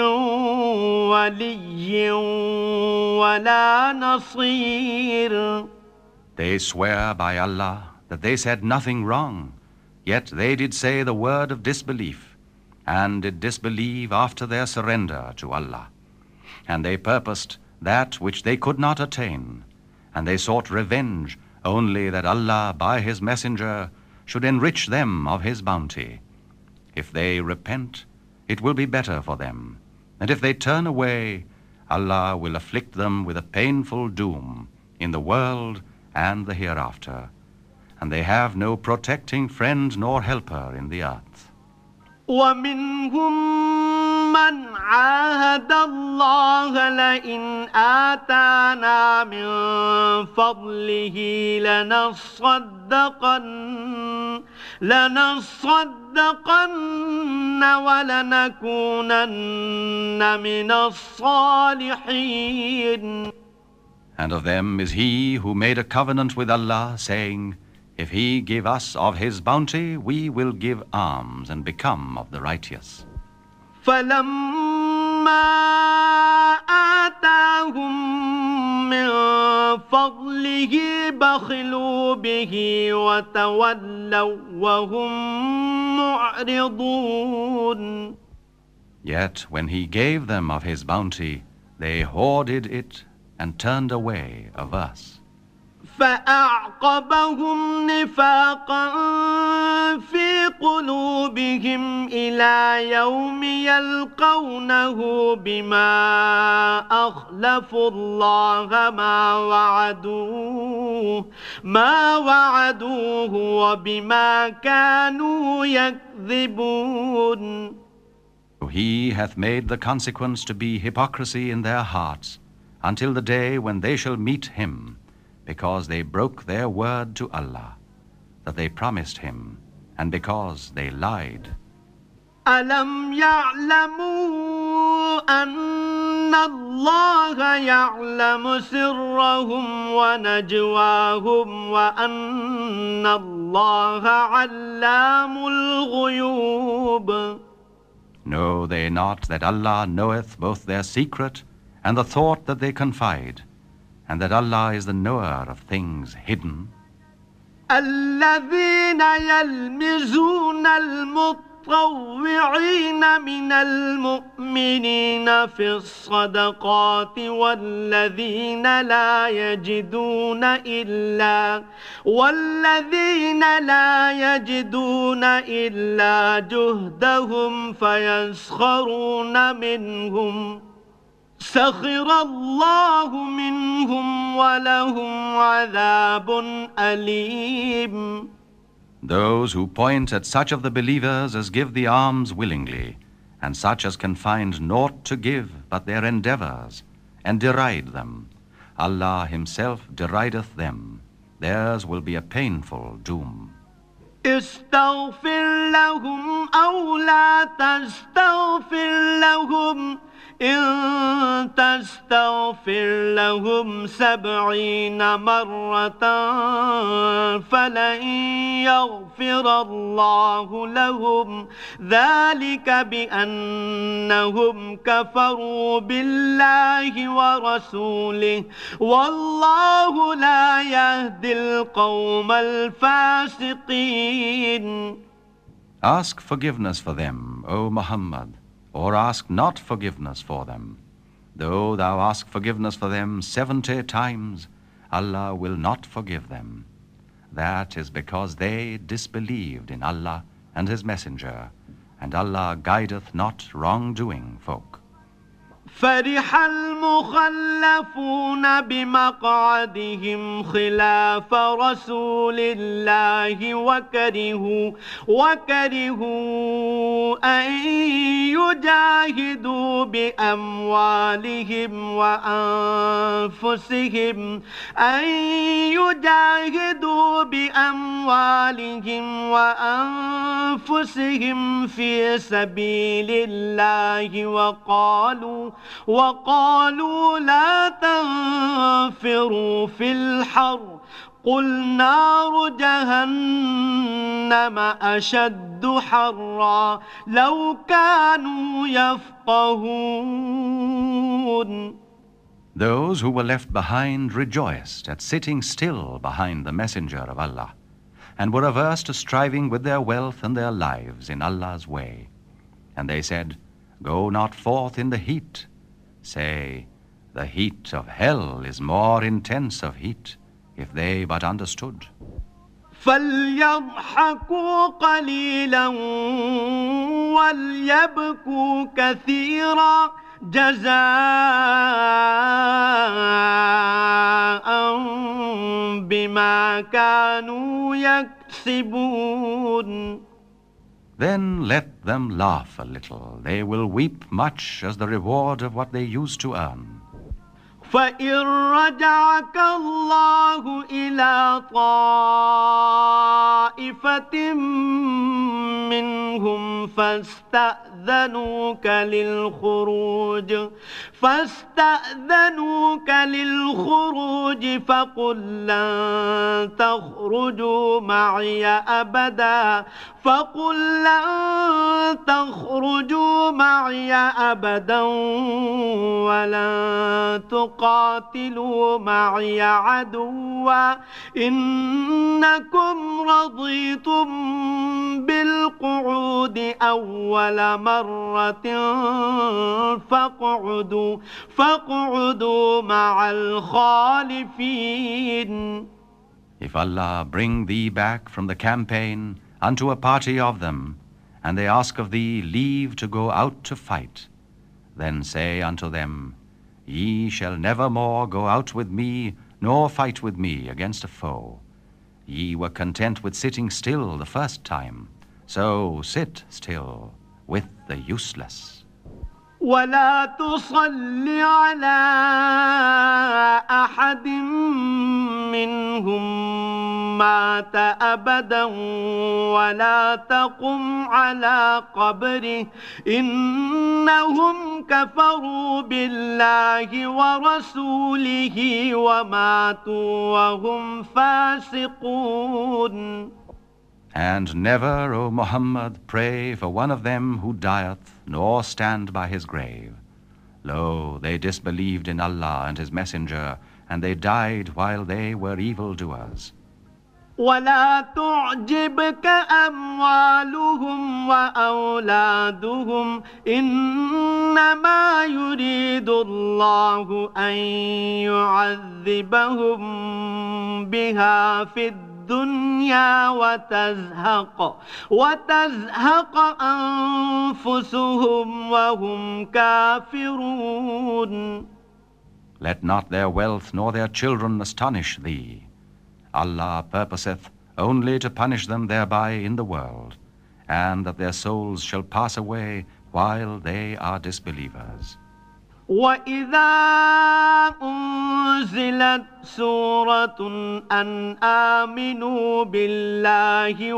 ولي ولا نصير. They swear by Allah that they said nothing wrong, yet they did say the word of disbelief, and did disbelieve after their surrender to Allah. And they purposed that which they could not attain, and they sought revenge only that Allah by His Messenger should enrich them of His bounty. If they repent, it will be better for them, and if they turn away, Allah will afflict them with a painful doom in the world and the hereafter, and they have no protecting friend nor helper in the earth. ومنهم من عاهد الله لئن آتانا من فضله لنصدقن ولنكونن من الصالحين. And of them is he who made a covenant with Allah, saying, if He give us of His bounty, we will give alms and become of the righteous. فَلَمَّا آتَاهُم مِّن فَضْلِهِ بَخِلُوا بِهِ وَتَوَلَّوْا وَهُم مُّعْرِضُونَ. Yet when He gave them of His bounty, they hoarded it and turned away averse. فأعقبهم نفاقا في قلوبهم إلى يوم يلقونه بما أخلفوا الله ما وعدوه وبما كانوا يكذبون. He hath made the consequence to be hypocrisy in their hearts until the day when they shall meet Him, because they broke their word to Allah, that they promised Him, and because they lied. أَلَمْ يَعْلَمُوا أَنَّ اللَّهَ يَعْلَمُ سِرَّهُمْ وَنَجْوَاهُمْ وَأَنَّ اللَّهَ عَلَّامُ الْغُيُوبِ. Know they not that Allah knoweth both their secret and the thought that they confide, and that Allah is the knower of things hidden? الذين يلمزون المطوعين من المؤمنين في الصدقات والذين لا يجدون إلا جهدهم فيسخرون منهم سخر الله منهم ولهم عذاب أليم. Those who point at such of the believers as give the alms willingly, and such as can find naught to give but their endeavors, and deride them, Allah Himself derideth them. Theirs will be a painful doom. استغفر لهم أو لا تستغفر لهم إن تستغفر لهم 70 مرة فلن يغفر الله لهم ذلك بأنهم كفروا بالله ورسوله والله لا يهدي القوم الفاسقين. Ask forgiveness for them, O Muhammad, or ask not forgiveness for them. Though thou ask forgiveness for them 70 times, Allah will not forgive them. That is because they disbelieved in Allah and His Messenger, and Allah guideth not wrongdoing folk. فرح المخلفون بمقعدهم خلاف رسول الله وكرهوا أن يجاهدوا بأموالهم في سبيل الله وقالوا لا تنفروا في الحر قل نار جهنم أشد حرا لو كانوا يفقهون. Those who were left behind rejoiced at sitting still behind the messenger of Allah, and were averse to striving with their wealth and their lives in Allah's way. And they said, Go not forth in the heat. Say, the heat of hell is more intense of heat, if they but understood. فليضحكوا قليلا وليبكوا كثيرا جزاء بما كانوا يكسبون. Then let them laugh a little. They will weep much as the reward of what they used to earn. فإن رجعك الله إلى طائفة منهم فاستأذنوك للخروج فقل لن تخرجوا معي أبدا ولن تقاتلوا معي عدوا إنكم رضيتم بالقعود أول مرة فاقعدوا مع الخالفين. If Allah bring thee back from the campaign unto a party of them, and they ask of thee leave to go out to fight, then say unto them, Ye shall never more go out with me, nor fight with me against a foe. Ye were content with sitting still the first time, so sit still with the useless. ولا تصل على أحد منهم مات أبدا ولا تقم على قبره إنهم كفروا بالله ورسوله وماتوا وهم فاسقون. And never, O Muhammad, pray for one of them who dieth, nor stand by his grave. Lo, they disbelieved in Allah and His Messenger, and they died while they were evildoers. ولا تعجبك أموالهم وأولادهم إنما يريد الله أن يعذبهم بها في الدنيا وتزهق أنفسهم وهم كافرون. Let not their wealth nor their children astonish thee. Allah purposeth only to punish them thereby in the world, and that their souls shall pass away while they are disbelievers. وَإِذَا أُنزِلَتْ سُورَةٌ أَنْ آمِنُوا بِاللَّهِ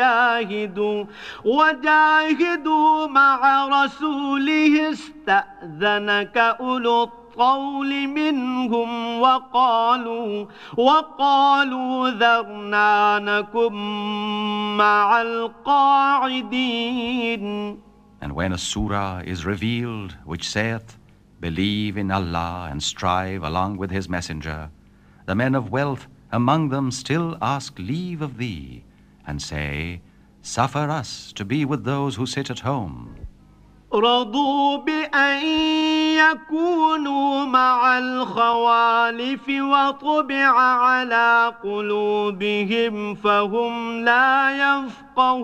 وَجَاهِدُوا مَعَ رَسُولِهِ اسْتَأْذَنَكَ أُولُو الطول منهم وقالوا ذرنا نكن مع القاعدين. And when a surah is revealed which saith, Believe in Allah and strive along with His Messenger, the men of wealth among them still ask leave of thee, and say, Suffer us to be with those who sit at home. رضوا بأن يكونوا مع الخوالف وطبع على قلوبهم فهم لا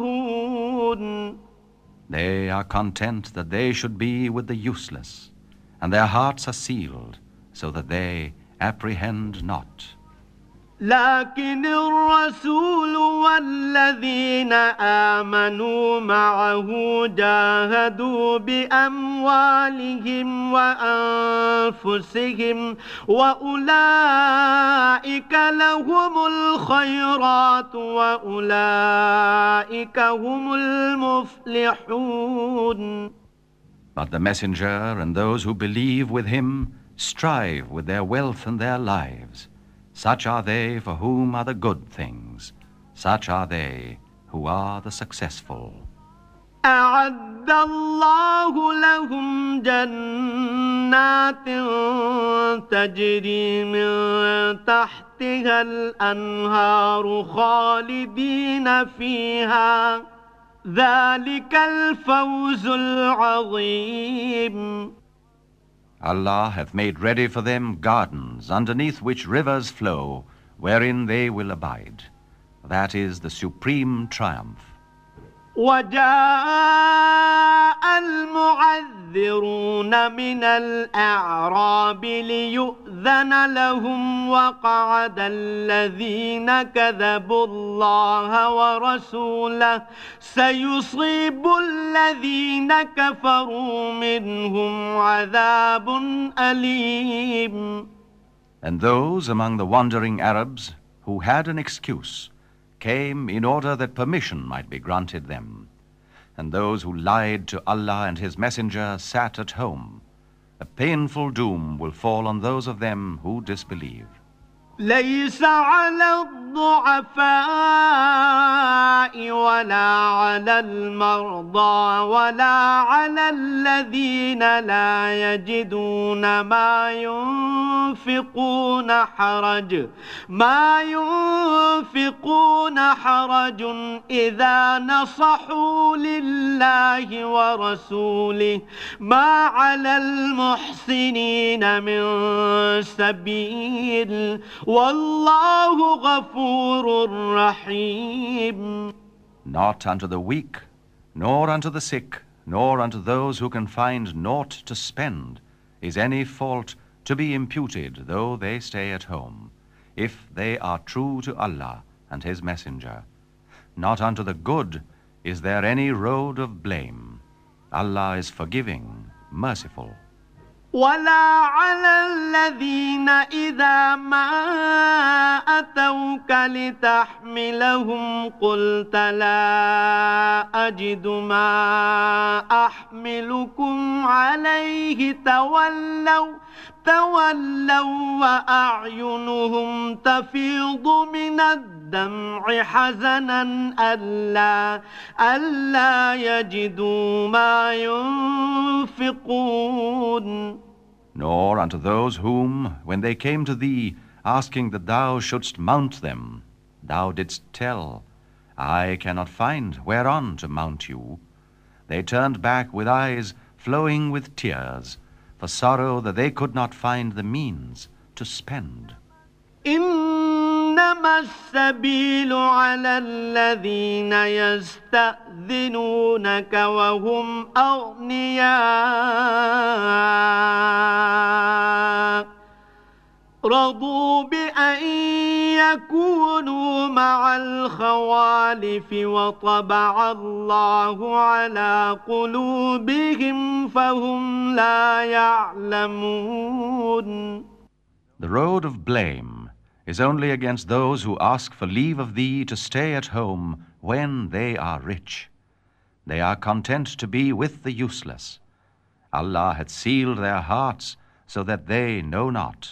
يفقهون. They are content that they should be with the useless, and their hearts are sealed, so that they apprehend not. لكن الرسول والذين آمنوا معه جاهدوا بأموالهم وأنفسهم وأولئك لهم الخيرات وأولئك هم المفلحون. But the messenger and those who believe with him strive with their wealth and their lives. Such are they for whom are the good things. Such are they who are the successful. أعد الله لهم جنات تجري من تحتها الأنهار خالدين فيها ذلك الفوز العظيم. Allah hath made ready for them gardens underneath which rivers flow, wherein they will abide. That is the supreme triumph. وجاء المعذرون من الأعراب ليؤذن لهم وقعد الذين كذبوا الله ورسوله سيصيب الذين كفروا منهم عذاب أليم. And those among the wandering Arabs who had an excuse came in order that permission might be granted them. And those who lied to Allah and His Messenger sat at home. A painful doom will fall on those of them who disbelieve. ليس على الضعفاء ولا على المرضى ولا على الذين لا يجدون ما ينفقون حرج إذا نصحوا لله ورسوله ما على المحسنين من سبيل والله غفور رحيم. Not unto the weak, nor unto the sick, nor unto those who can find naught to spend is any fault to be imputed, though they stay at home, if they are true to Allah and His Messenger. Not unto the good is there any road of blame. Allah is forgiving, merciful. ولا على الذين إذا ما أتوك لتحملهم قلت لا أجد ما أحملكم عليه تولوا وأعينهم تفيض من الدمع حزنا ألا يجدوا ما ينفقون. Nor unto those whom, when they came to thee, asking that thou shouldst mount them, thou didst tell, I cannot find whereon to mount you. They turned back with eyes flowing with tears, for sorrow that they could not find the means to spend. إنما السبيل على الذين يستأذنونك وهم أغنياء رضوا بأن يكونوا مع الخوالف وطبع الله على قلوبهم فهم لا يعلمون. The road of blame is only against those who ask for leave of thee to stay at home when they are rich. They are content to be with the useless. Allah hath sealed their hearts so that they know not.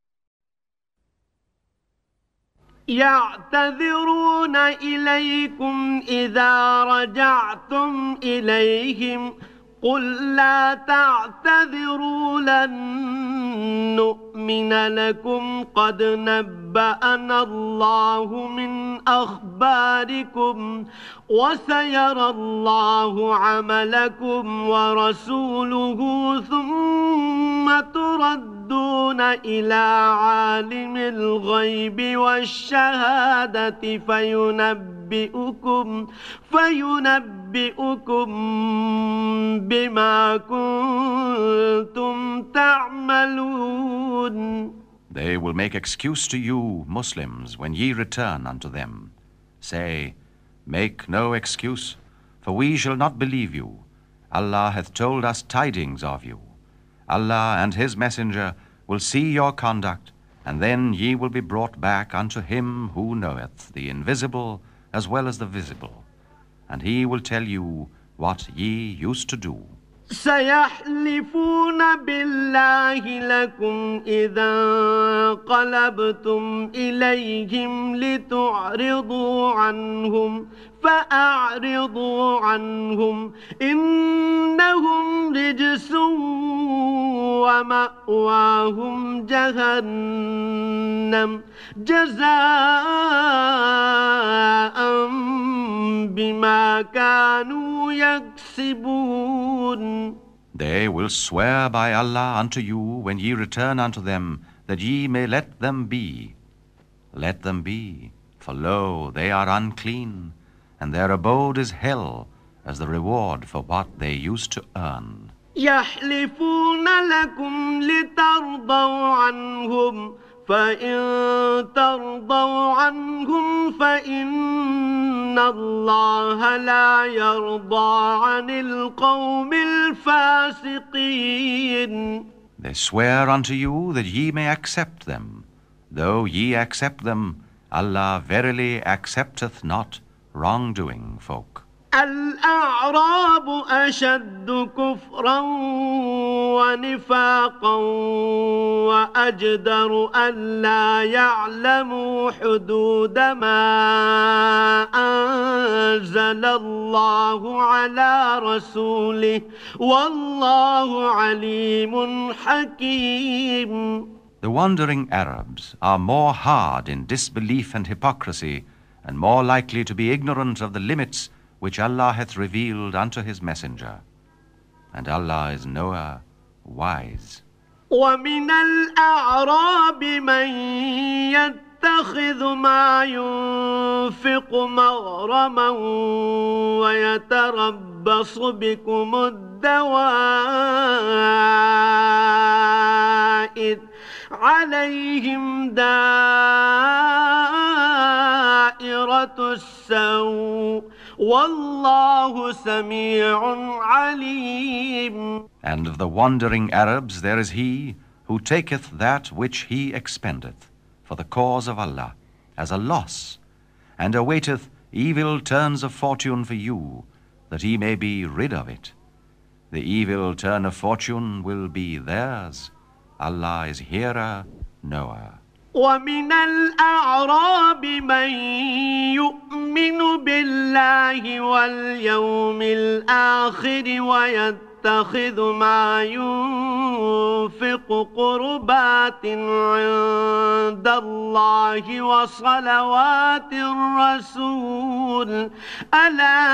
يعتذرون إليكم إذا رجعتم إليهم قل لا تعتذروا لن نؤمن لكم قد نبأنا الله من أخباركم وسيرى الله عملكم ورسوله ثم تردون إلى عالم الغيب والشهادة فينبئكم بما كنتم تعملون. They will make excuse to you, Muslims, when ye return unto them. Say, make no excuse, for we shall not believe you. Allah hath told us tidings of you. Allah and His Messenger will see your conduct, and then ye will be brought back unto Him who knoweth the invisible as well as the visible, and He will tell you what ye used to do. سيحلفون بالله لكم إذا انقلبتم إليهم لتعرضوا عنهم فأعرضوا عنهم إنهم رجس ومأواهم جهنم جزاء بما كانوا يكسبون. They will swear by Allah unto you when ye return unto them, that ye may let them be. Let them be, for lo, they are unclean, and their abode is hell, as the reward for what they used to earn. يحلفون لكم لترضوا عنهم فإن ترضوا عنهم فإن الله لا يرضى عن القوم الفاسقين. They swear unto you that ye may accept them. Though ye accept them, Allah verily accepteth not wrongdoing folk. الأعراب أشد كفرا ونفاقا وأجدر ألا يعلموا حدود ما أنزل الله على رسوله والله عليم حكيم. The wandering Arabs are more hard in disbelief and hypocrisy, and more likely to be ignorant of the limits which Allah hath revealed unto His Messenger. And Allah is knower, wise. ومن الأعراب من يتخذ ما ينفق مغرما ويتربص بكم الدوائر عليهم دائرة السوء والله سميع عليم. And of the wandering Arabs there is he who taketh that which he expendeth for the cause of Allah as a loss, and awaiteth evil turns of fortune for you, that he may be rid of it. The evil turn of fortune will be theirs. Allah is hearer, knower. ومن الأعراب من يؤمن بالله واليوم الآخر ويتخذ ما ينفق قربات عند الله وصلوات الرسول ألا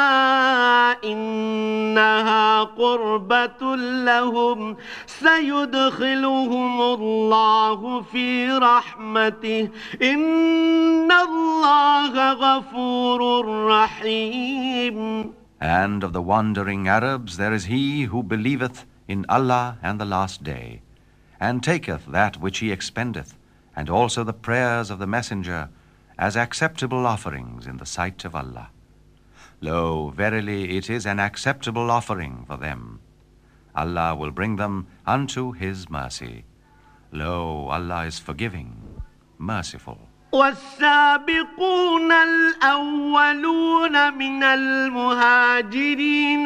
إنها قربة لهم سيدخلهم الله في رحمته إن الله غفور رحيم. And of the wandering Arabs there is he who believeth in Allah and the last day, and taketh that which he expendeth, and also the prayers of the Messenger, as acceptable offerings in the sight of Allah. Lo, verily it is an acceptable offering for them. Allah will bring them unto His mercy. Lo, Allah is forgiving, merciful. والسابقون الأولون من المهاجرين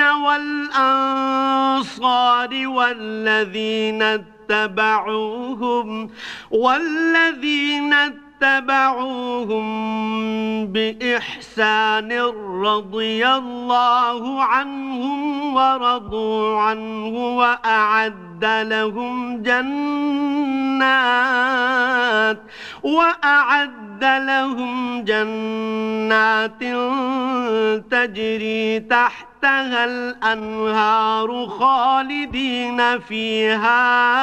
والأنصار والذين اتبعوهم بإحسان رضي الله عنهم ورضوا عنه وأعد لهم جنات تجري تحتها الأنهار خالدين فيها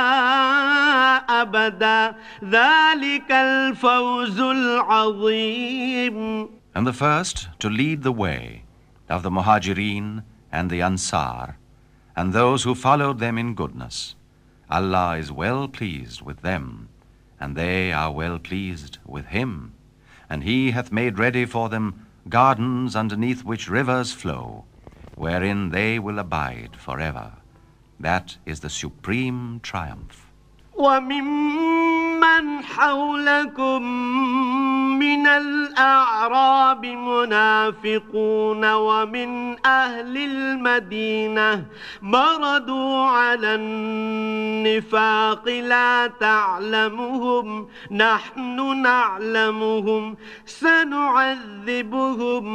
أبدا ذلك الفوز العظيم. And the first to lead the way of the Muhajirin and the Ansar, and those who followed them in goodness, Allah is well pleased with them, and they are well pleased with him. And he hath made ready for them gardens underneath which rivers flow, wherein they will abide forever. That is the supreme triumph. وممن حولكم من الأعراب منافقون ومن أهل المدينة مردوا على النفاق لا تعلمهم نحن نعلمهم سنعذبهم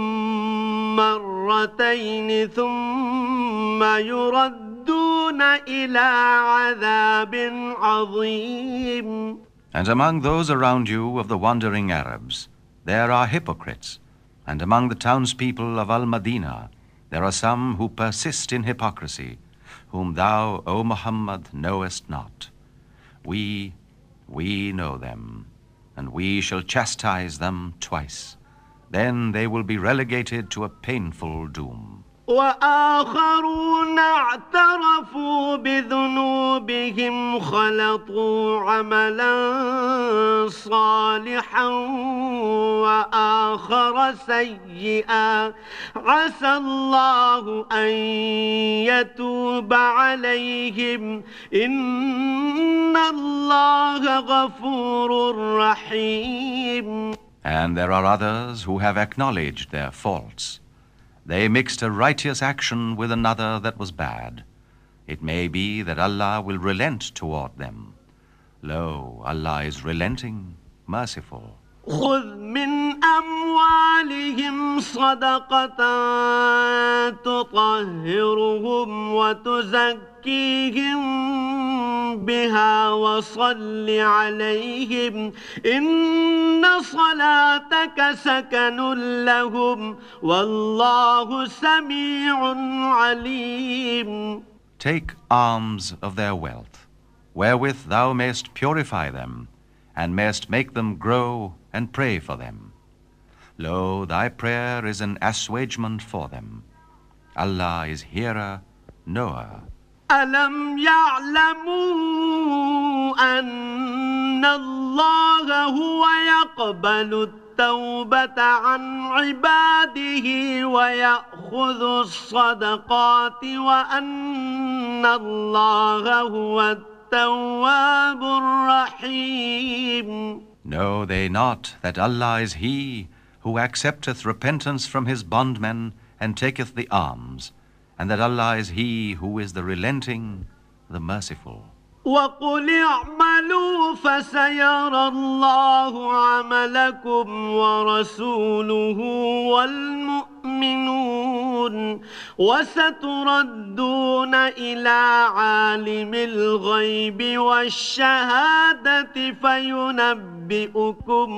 مرتين ثم يردون إلى عذاب عظيم. And among those around you of the wandering Arabs, there are hypocrites, and among the townspeople of Al-Madinah, there are some who persist in hypocrisy, whom thou, O Muhammad, knowest not. We know them, and we shall chastise them twice. Then they will be relegated to a painful doom. وآخرون اعترفوا بذنوبهم خلطوا عملا صالحا وآخر سيئا عسى الله أن يتوب عليهم إن الله غفور رحيم. And there are others who have acknowledged their faults. They mixed a righteous action with another that was bad. It may be that Allah will relent toward them. Lo, Allah is relenting, merciful. خذ من أموالهم صدقة تطهرهم وتزكيهم بها وصل عليهم إن صلاتك سكن لهم والله سميع عليم. Take alms of their wealth, wherewith thou mayst purify them, and mayst make them grow and pray for them. Lo, thy prayer is an assuagement for them. Allah is hearer, knower. ألم يعلموا أن الله هو يقبل التوبة عن عباده ويأخذ الصدقات وأن الله هو التواب الرحيم. Know they not that Allah is He who accepteth repentance from His bondmen and taketh the alms, and that Allah is He who is the relenting, the merciful. وقل اعملوا فسيرى الله عملكم ورسوله والمؤمنون وستردون إلى عالم الغيب والشهادة فينبئكم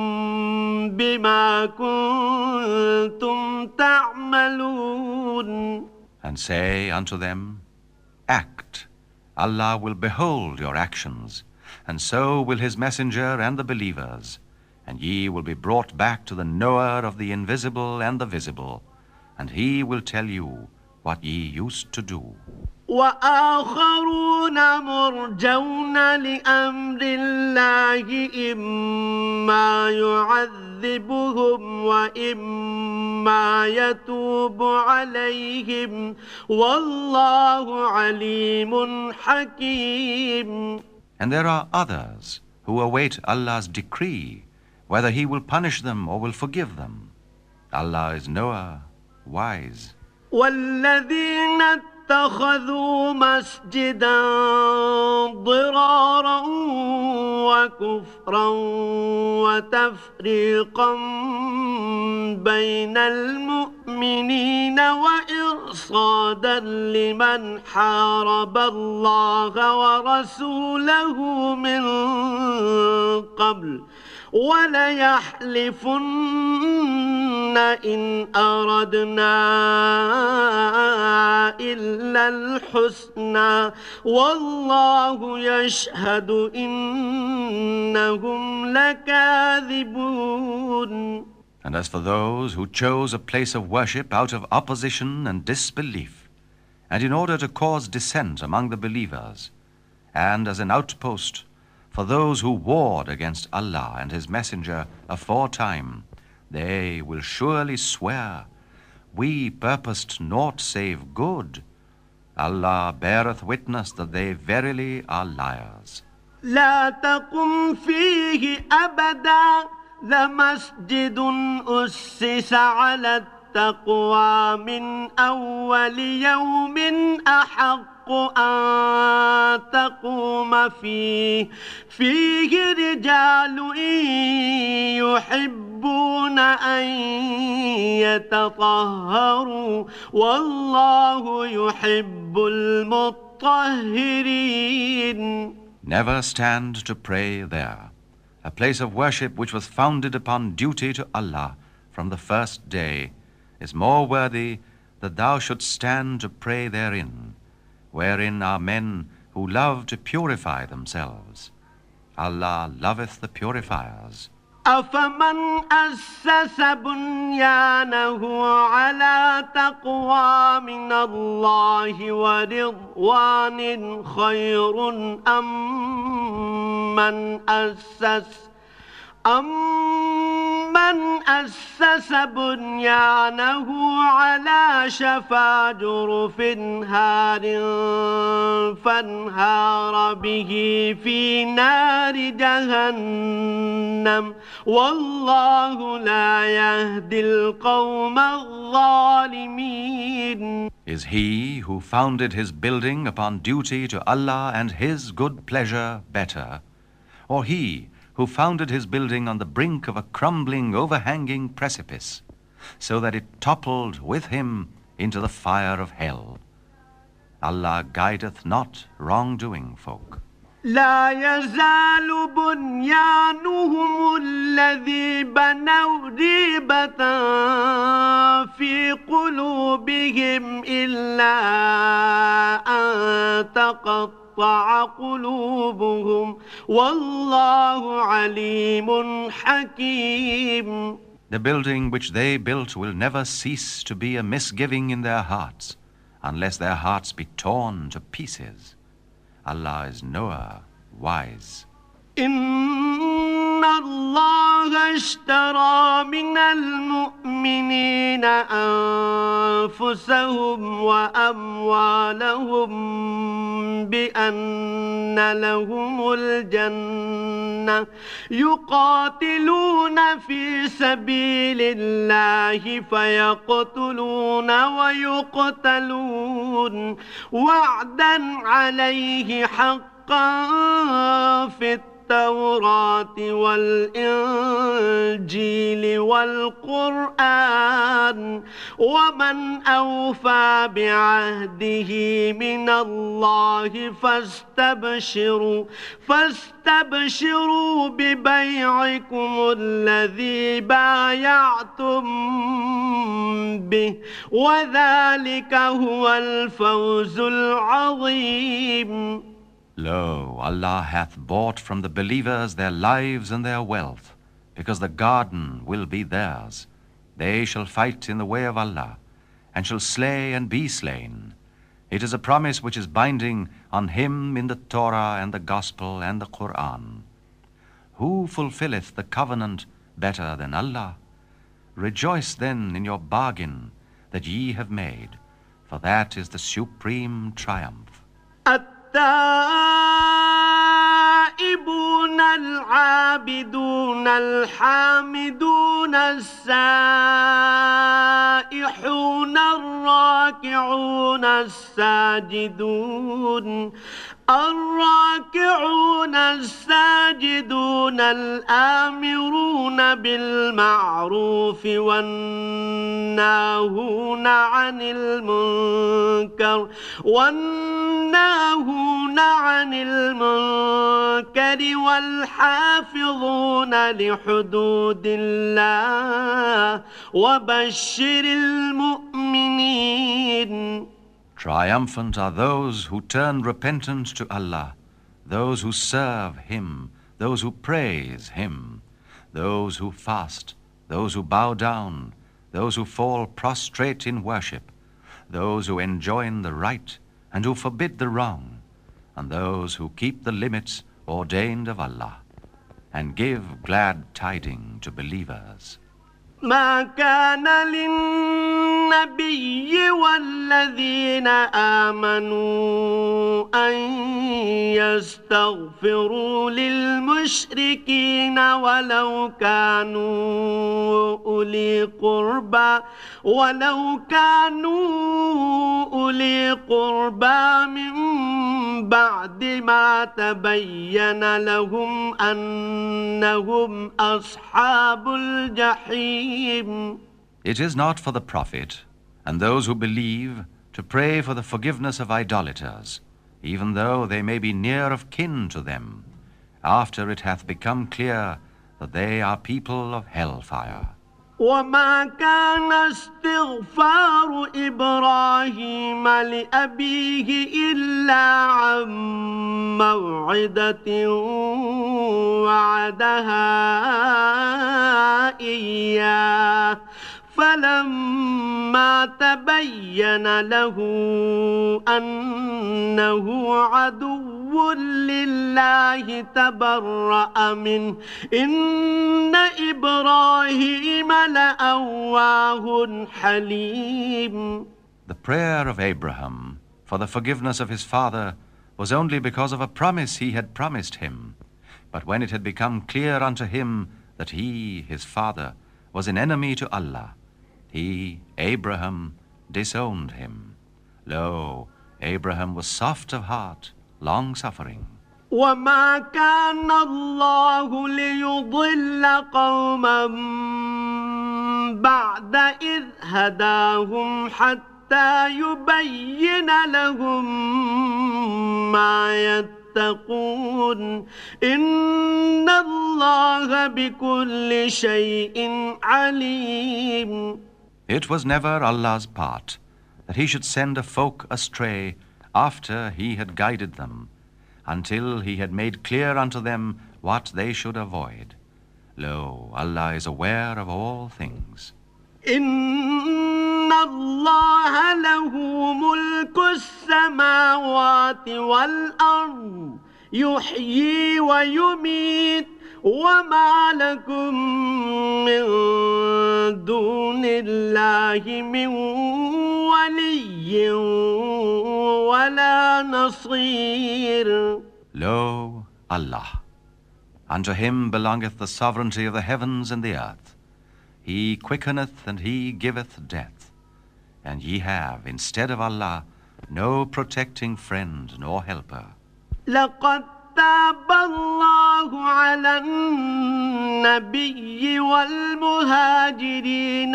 بما كنتم تعملون. And say unto them, act. Allah will behold your actions, and so will His messenger and the believers, and ye will be brought back to the knower of the invisible and the visible, and He will tell you what ye used to do. وآخرون مرجون لأمر الله إما يعذبهم وإما يتوب عليهم والله عليم حكيم. And there are others who await Allah's decree, whether He will punish them or will forgive them. Allah is knower, wise. والذين اتخذوا مسجدا ضرارا وكفرا وتفريقا بين المؤمنين وإرصادا لمن حارب الله ورسوله من قبل وليحلفن إن أردنا إلا الحسنى والله يشهد إنهم لكاذبون. And as for those who chose a place of worship out of opposition and disbelief, and in order to cause dissent among the believers, and as an outpost for those who warred against Allah and His Messenger aforetime. They will surely swear, we purposed naught save good. Allah beareth witness that they verily are liars. لا تقم فيه أبدا لمسجد أسس على التقوى من أول يوم أحق أن تقوم فيه رجال يحبون أن يتطهروا والله يحب المطهرين. Never stand to pray there, a place of worship which was founded upon duty to Allah from the first day is more worthy that thou shouldst stand to pray therein, wherein are men who love to purify themselves. Allah loveth the purifiers. أفمن أسس بنيانه على تقوى من الله ورضوان خير أم من أسس بنيانه على شفا جرف هار فانهار به في نار جهنم والله لا يهدي القوم الظالمين. Is he who founded his building upon duty to Allah and His good pleasure better, or he who founded his building on the brink of a crumbling, overhanging precipice, so that it toppled with him into the fire of hell? Allah guideth not wrongdoing folk. لا يزال بنيانهم الذي بنوا ريبة في قلوبهم إلا أن تقطع قلوبهم والله عليم حكيم. The building which they built will never cease to be a misgiving in their hearts, unless their hearts be torn to pieces. Allah is knower, wise. إن الله اشترى من المؤمنين أنفسهم وأموالهم بأن لهم الجنة يقاتلون في سبيل الله فيقتلون ويقتلون وعدا عليه حقا في التوراة والإنجيل والقرآن ومن أوفى بعهده من الله فاستبشروا ببيعكم الذي بايعتم به وذلك هو الفوز العظيم. Lo, Allah hath bought from the believers their lives and their wealth, because the garden will be theirs. They shall fight in the way of Allah, and shall slay and be slain. It is a promise which is binding on him in the Torah and the Gospel and the Quran. Who fulfilleth the covenant better than Allah? Rejoice then in your bargain that ye have made, for that is the supreme triumph. التائبون العابدون الحامدون السائحون الراكعون الساجدون الآمرون بالمعروف والناهون عن المنكر والحافظون لحدود الله وبشر المؤمنين. Triumphant are those who turn repentant to Allah, those who serve Him, those who praise Him, those who fast, those who bow down, those who fall prostrate in worship, those who enjoin the right and who forbid the wrong, and those who keep the limits ordained of Allah, and give glad tidings to believers. ما كان للنبي والذين آمنوا أن يستغفروا للمشركين ولو كانوا أولي قربى من بعد ما تبين لهم أنهم أصحاب الجحيم. It is not for the Prophet and those who believe to pray for the forgiveness of idolaters, even though they may be near of kin to them, after it hath become clear that they are people of hellfire. وما كان استغفار إبراهيم لأبيه إلا عن موعدة وعدها إياه فلما تبين له أنه عدو لله تبرأ منه إن إبراهيم لأواه حليم. The prayer of Abraham for the forgiveness of his father was only because of a promise he had promised him. But when it had become clear unto him that he, his father, was an enemy to Allah, he, Abraham, disowned him. Lo, Abraham was soft of heart, long-suffering. وما كان الله ليضل قوما بعد إذ هداهم حتى يبين لهم ما يتقون إن الله بكل شيء عليم. It was never Allah's part that he should send a folk astray after he had guided them, until he had made clear unto them what they should avoid. Lo, Allah is aware of all things. إن الله له ملك السماوات والأرض يحيي ويميت وما لكم من دون الله من ولي ولا نصير. Lo, Allah, unto him belongeth the sovereignty of the heavens and the earth. He quickeneth and he giveth death. And ye have, instead of Allah, no protecting friend nor helper. لقد تاب الله على النبي والمهاجرين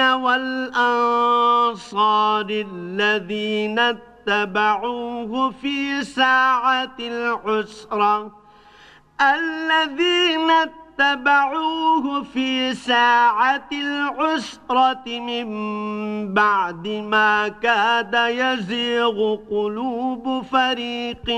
والأنصار الذين اتبعوه في ساعة العسرة من بعد ما كاد يزيغ قلوب فريق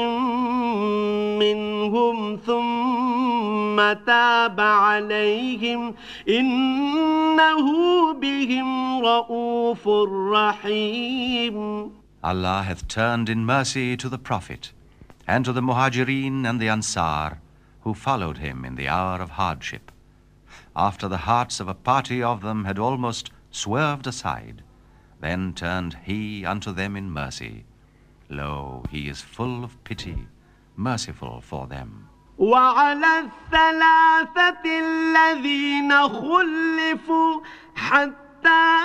منهم ثم تاب عليهم إنه بهم رؤوف رحيم. Allah hath turned in mercy to the Prophet and to the Muhajirin and the Ansar who followed him in the hour of hardship, after the hearts of a party of them had almost swerved aside. Then turned he unto them in mercy. Lo, he is full of pity, merciful for them. وعلى الثلاثة الذين خلفوا حتى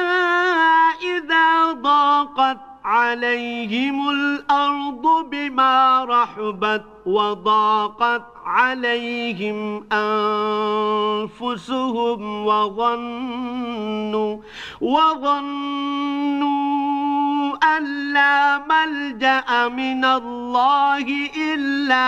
إذا ضاقت عليهم الأرض بما رحبت وضاقت عليهم أنفسهم وظنوا أن لا ملجأ من الله إلا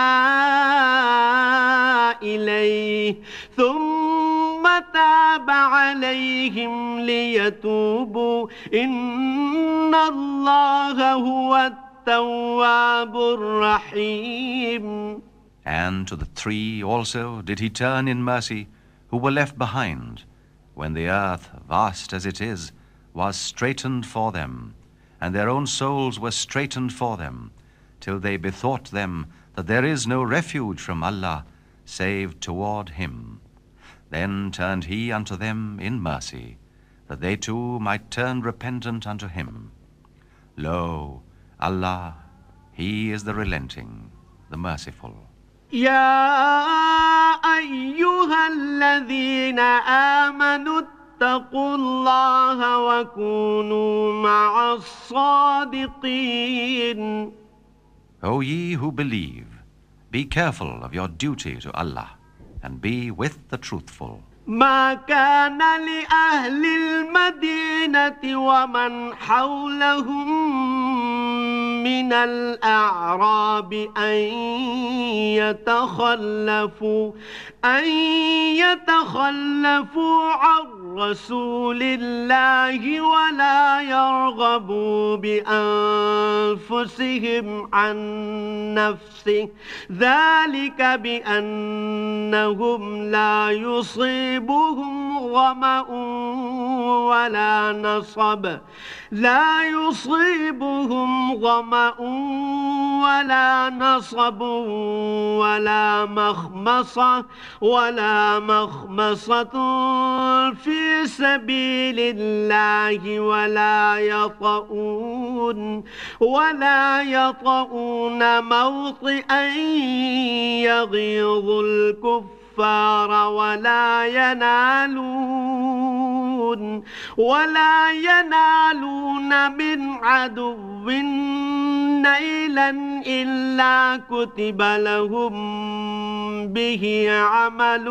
إليه ثم تاب عليهم ليتوبوا إن الله هو التواب الرحيم. And to the three also did he turn in mercy who were left behind, when the earth, vast as it is, was straitened for them, and their own souls were straitened for them, till they bethought them that there is no refuge from Allah save toward Him. Then turned He unto them in mercy, that they too might turn repentant unto Him. Lo, Allah, He is the relenting, the merciful. يا أيها الذين آمنوا اتقوا الله وكونوا مع الصادقين. O ye who believe, be careful of your duty to Allah, and be with the truthful. ما كان لأهل المدينة ومن حولهم من الأعراب أن يتخلفوا عن رسول الله ولا يرغبوا بأنفسهم عن نفسه، ذلك بأنهم لا يصيبهم ظمأ ولا نصب ولا مخمصة في سبيل الله ولا يطؤون موطئا يغيظ الكفار ولا ينالون من عدو نيلا إلا كتب لهم به عمل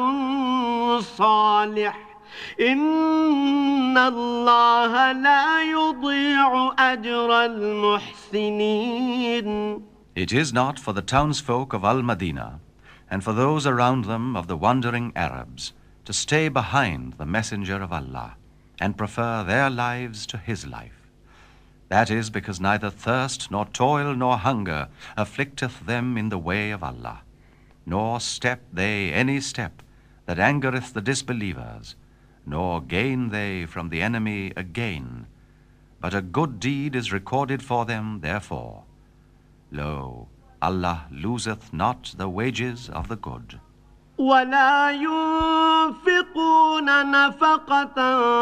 صالح إن الله لا يضيع أجر المحسنين. It is not for the townsfolk of Al-Madinah and for those around them of the wandering Arabs to stay behind the Messenger of Allah and prefer their lives to his life. That is because neither thirst nor toil nor hunger afflicteth them in the way of Allah, nor step they any step that angereth the disbelievers, nor gain they from the enemy a gain, but a good deed is recorded for them therefore. Lo, Allah loseth not the wages of the good. ولا ينفقون نفقة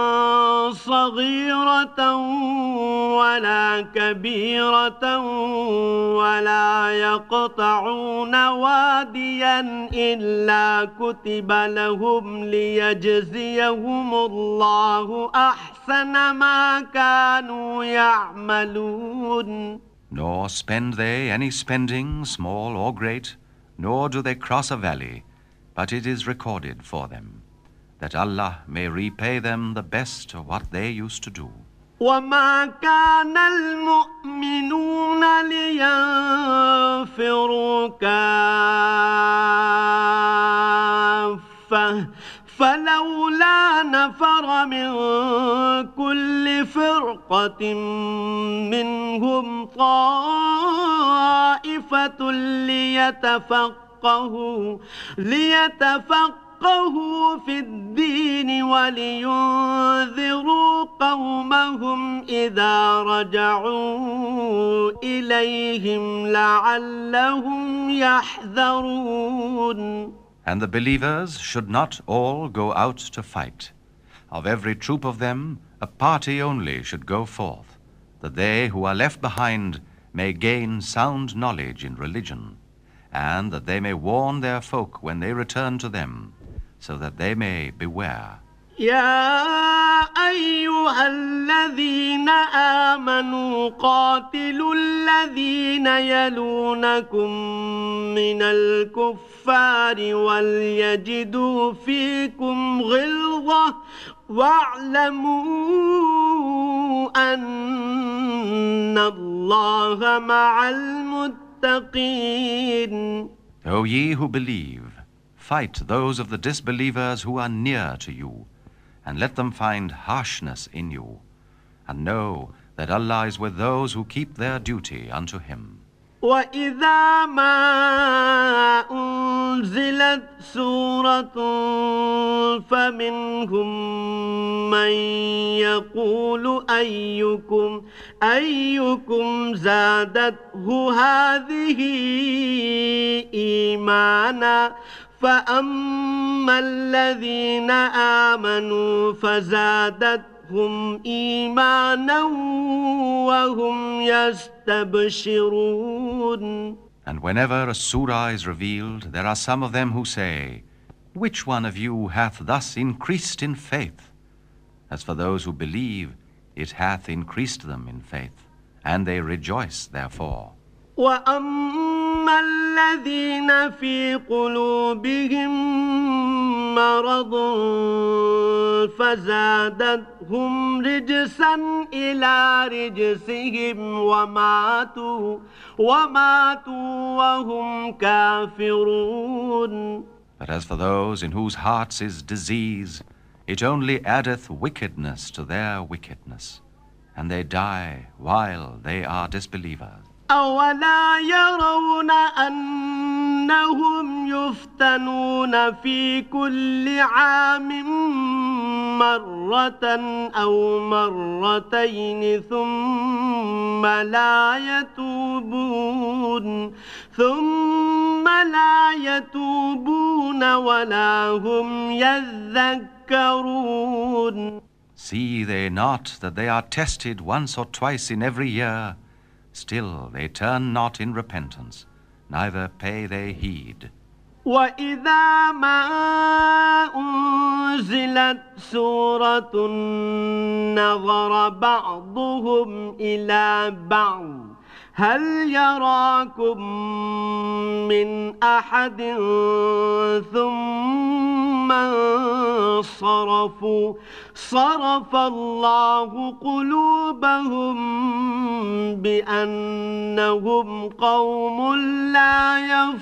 صغيرة ولا كبيرة ولا يقطعون واديا إلا كتب لهم ليجزيهم الله أحسن ما كانوا يعملون. Nor spend they any spending, small or great, nor do they cross a valley, but it is recorded for them, that Allah may repay them the best of what they used to do. وما كان المؤمنون لينفروا كافة فلولا نفر من كل فرقة منهم طائفة ليتفقهوا في الدين ولينذروا قومهم إذا رجعوا إليهم لعلهم يحذرون. And the believers should not all go out to fight. Of every troop of them, a party only should go forth, that they who are left behind may gain sound knowledge in religion, and that they may warn their folk when they return to them, so that they may beware. يا أيها الذين آمنوا قاتلوا الذين يلونكم من الكفار وليجدوا فيكم غلظة واعلموا أن الله مع المتقين. O ye who believe, fight those of the disbelievers who are near to you, and let them find harshness in you, and know that Allah is with those who keep their duty unto Him. وإذا ما أنزلت سورة فمنهم من يقول أيكم زادته هذه إيمانا فأما الذين آمنوا فزادتهم إيمانا وهم يستبشرون. And whenever a surah is revealed, there are some of them who say, "Which one of you hath thus increased in faith?" As for those who believe, it hath increased them in faith, and they rejoice therefore. وأما الذين في قلوبهم مرض فزادتهم رجسا إلى رجسهم وماتوا وهم كافرون. But as for those in whose hearts is disease, it only addeth wickedness to their wickedness, and they die while they are disbelievers. أولا يرون أنهم يفتنون في كل عام مرة أو مرتين ثم لا يتوبون ولا هم يذكرون. See they not that they are tested once or twice in every year? Still they turn not in repentance, neither pay they heed. وإذا ما أنزلت سورة نظر بعضهم إلى بعض هل يراكم من أحد ثم انصرفوا صرف الله قلوبهم بأنهم قوم لا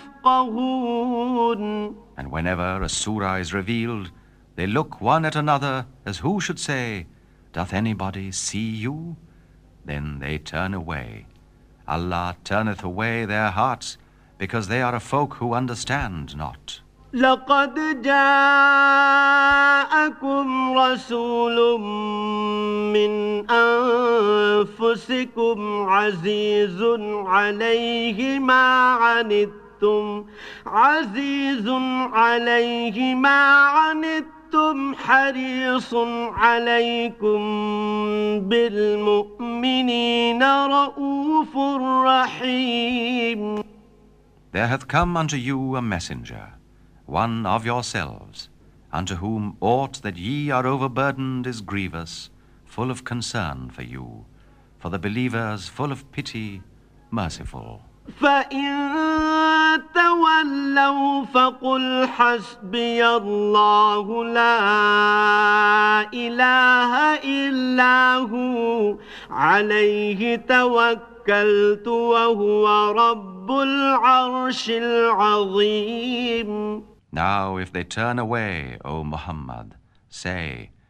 يفقهون. And whenever a surah is revealed, they look one at another as who should say, "Doth anybody see you?" Then they turn away. Allah turneth away their hearts, because they are a folk who understand not. لقد جاءكم رسول من أنفسكم عزيز عليه ما عنتم حريص عليكم بالمؤمنين رؤوف رحيم. There hath come unto you a messenger, one of yourselves, unto whom aught that ye are overburdened is grievous, full of concern for you, for the believers full of pity, merciful. فإن تولوا فقل حسبي الله لا إله إلا هو عليه توكلت وهو رب العرش العظيم. Now if they turn away, O Muhammad, say,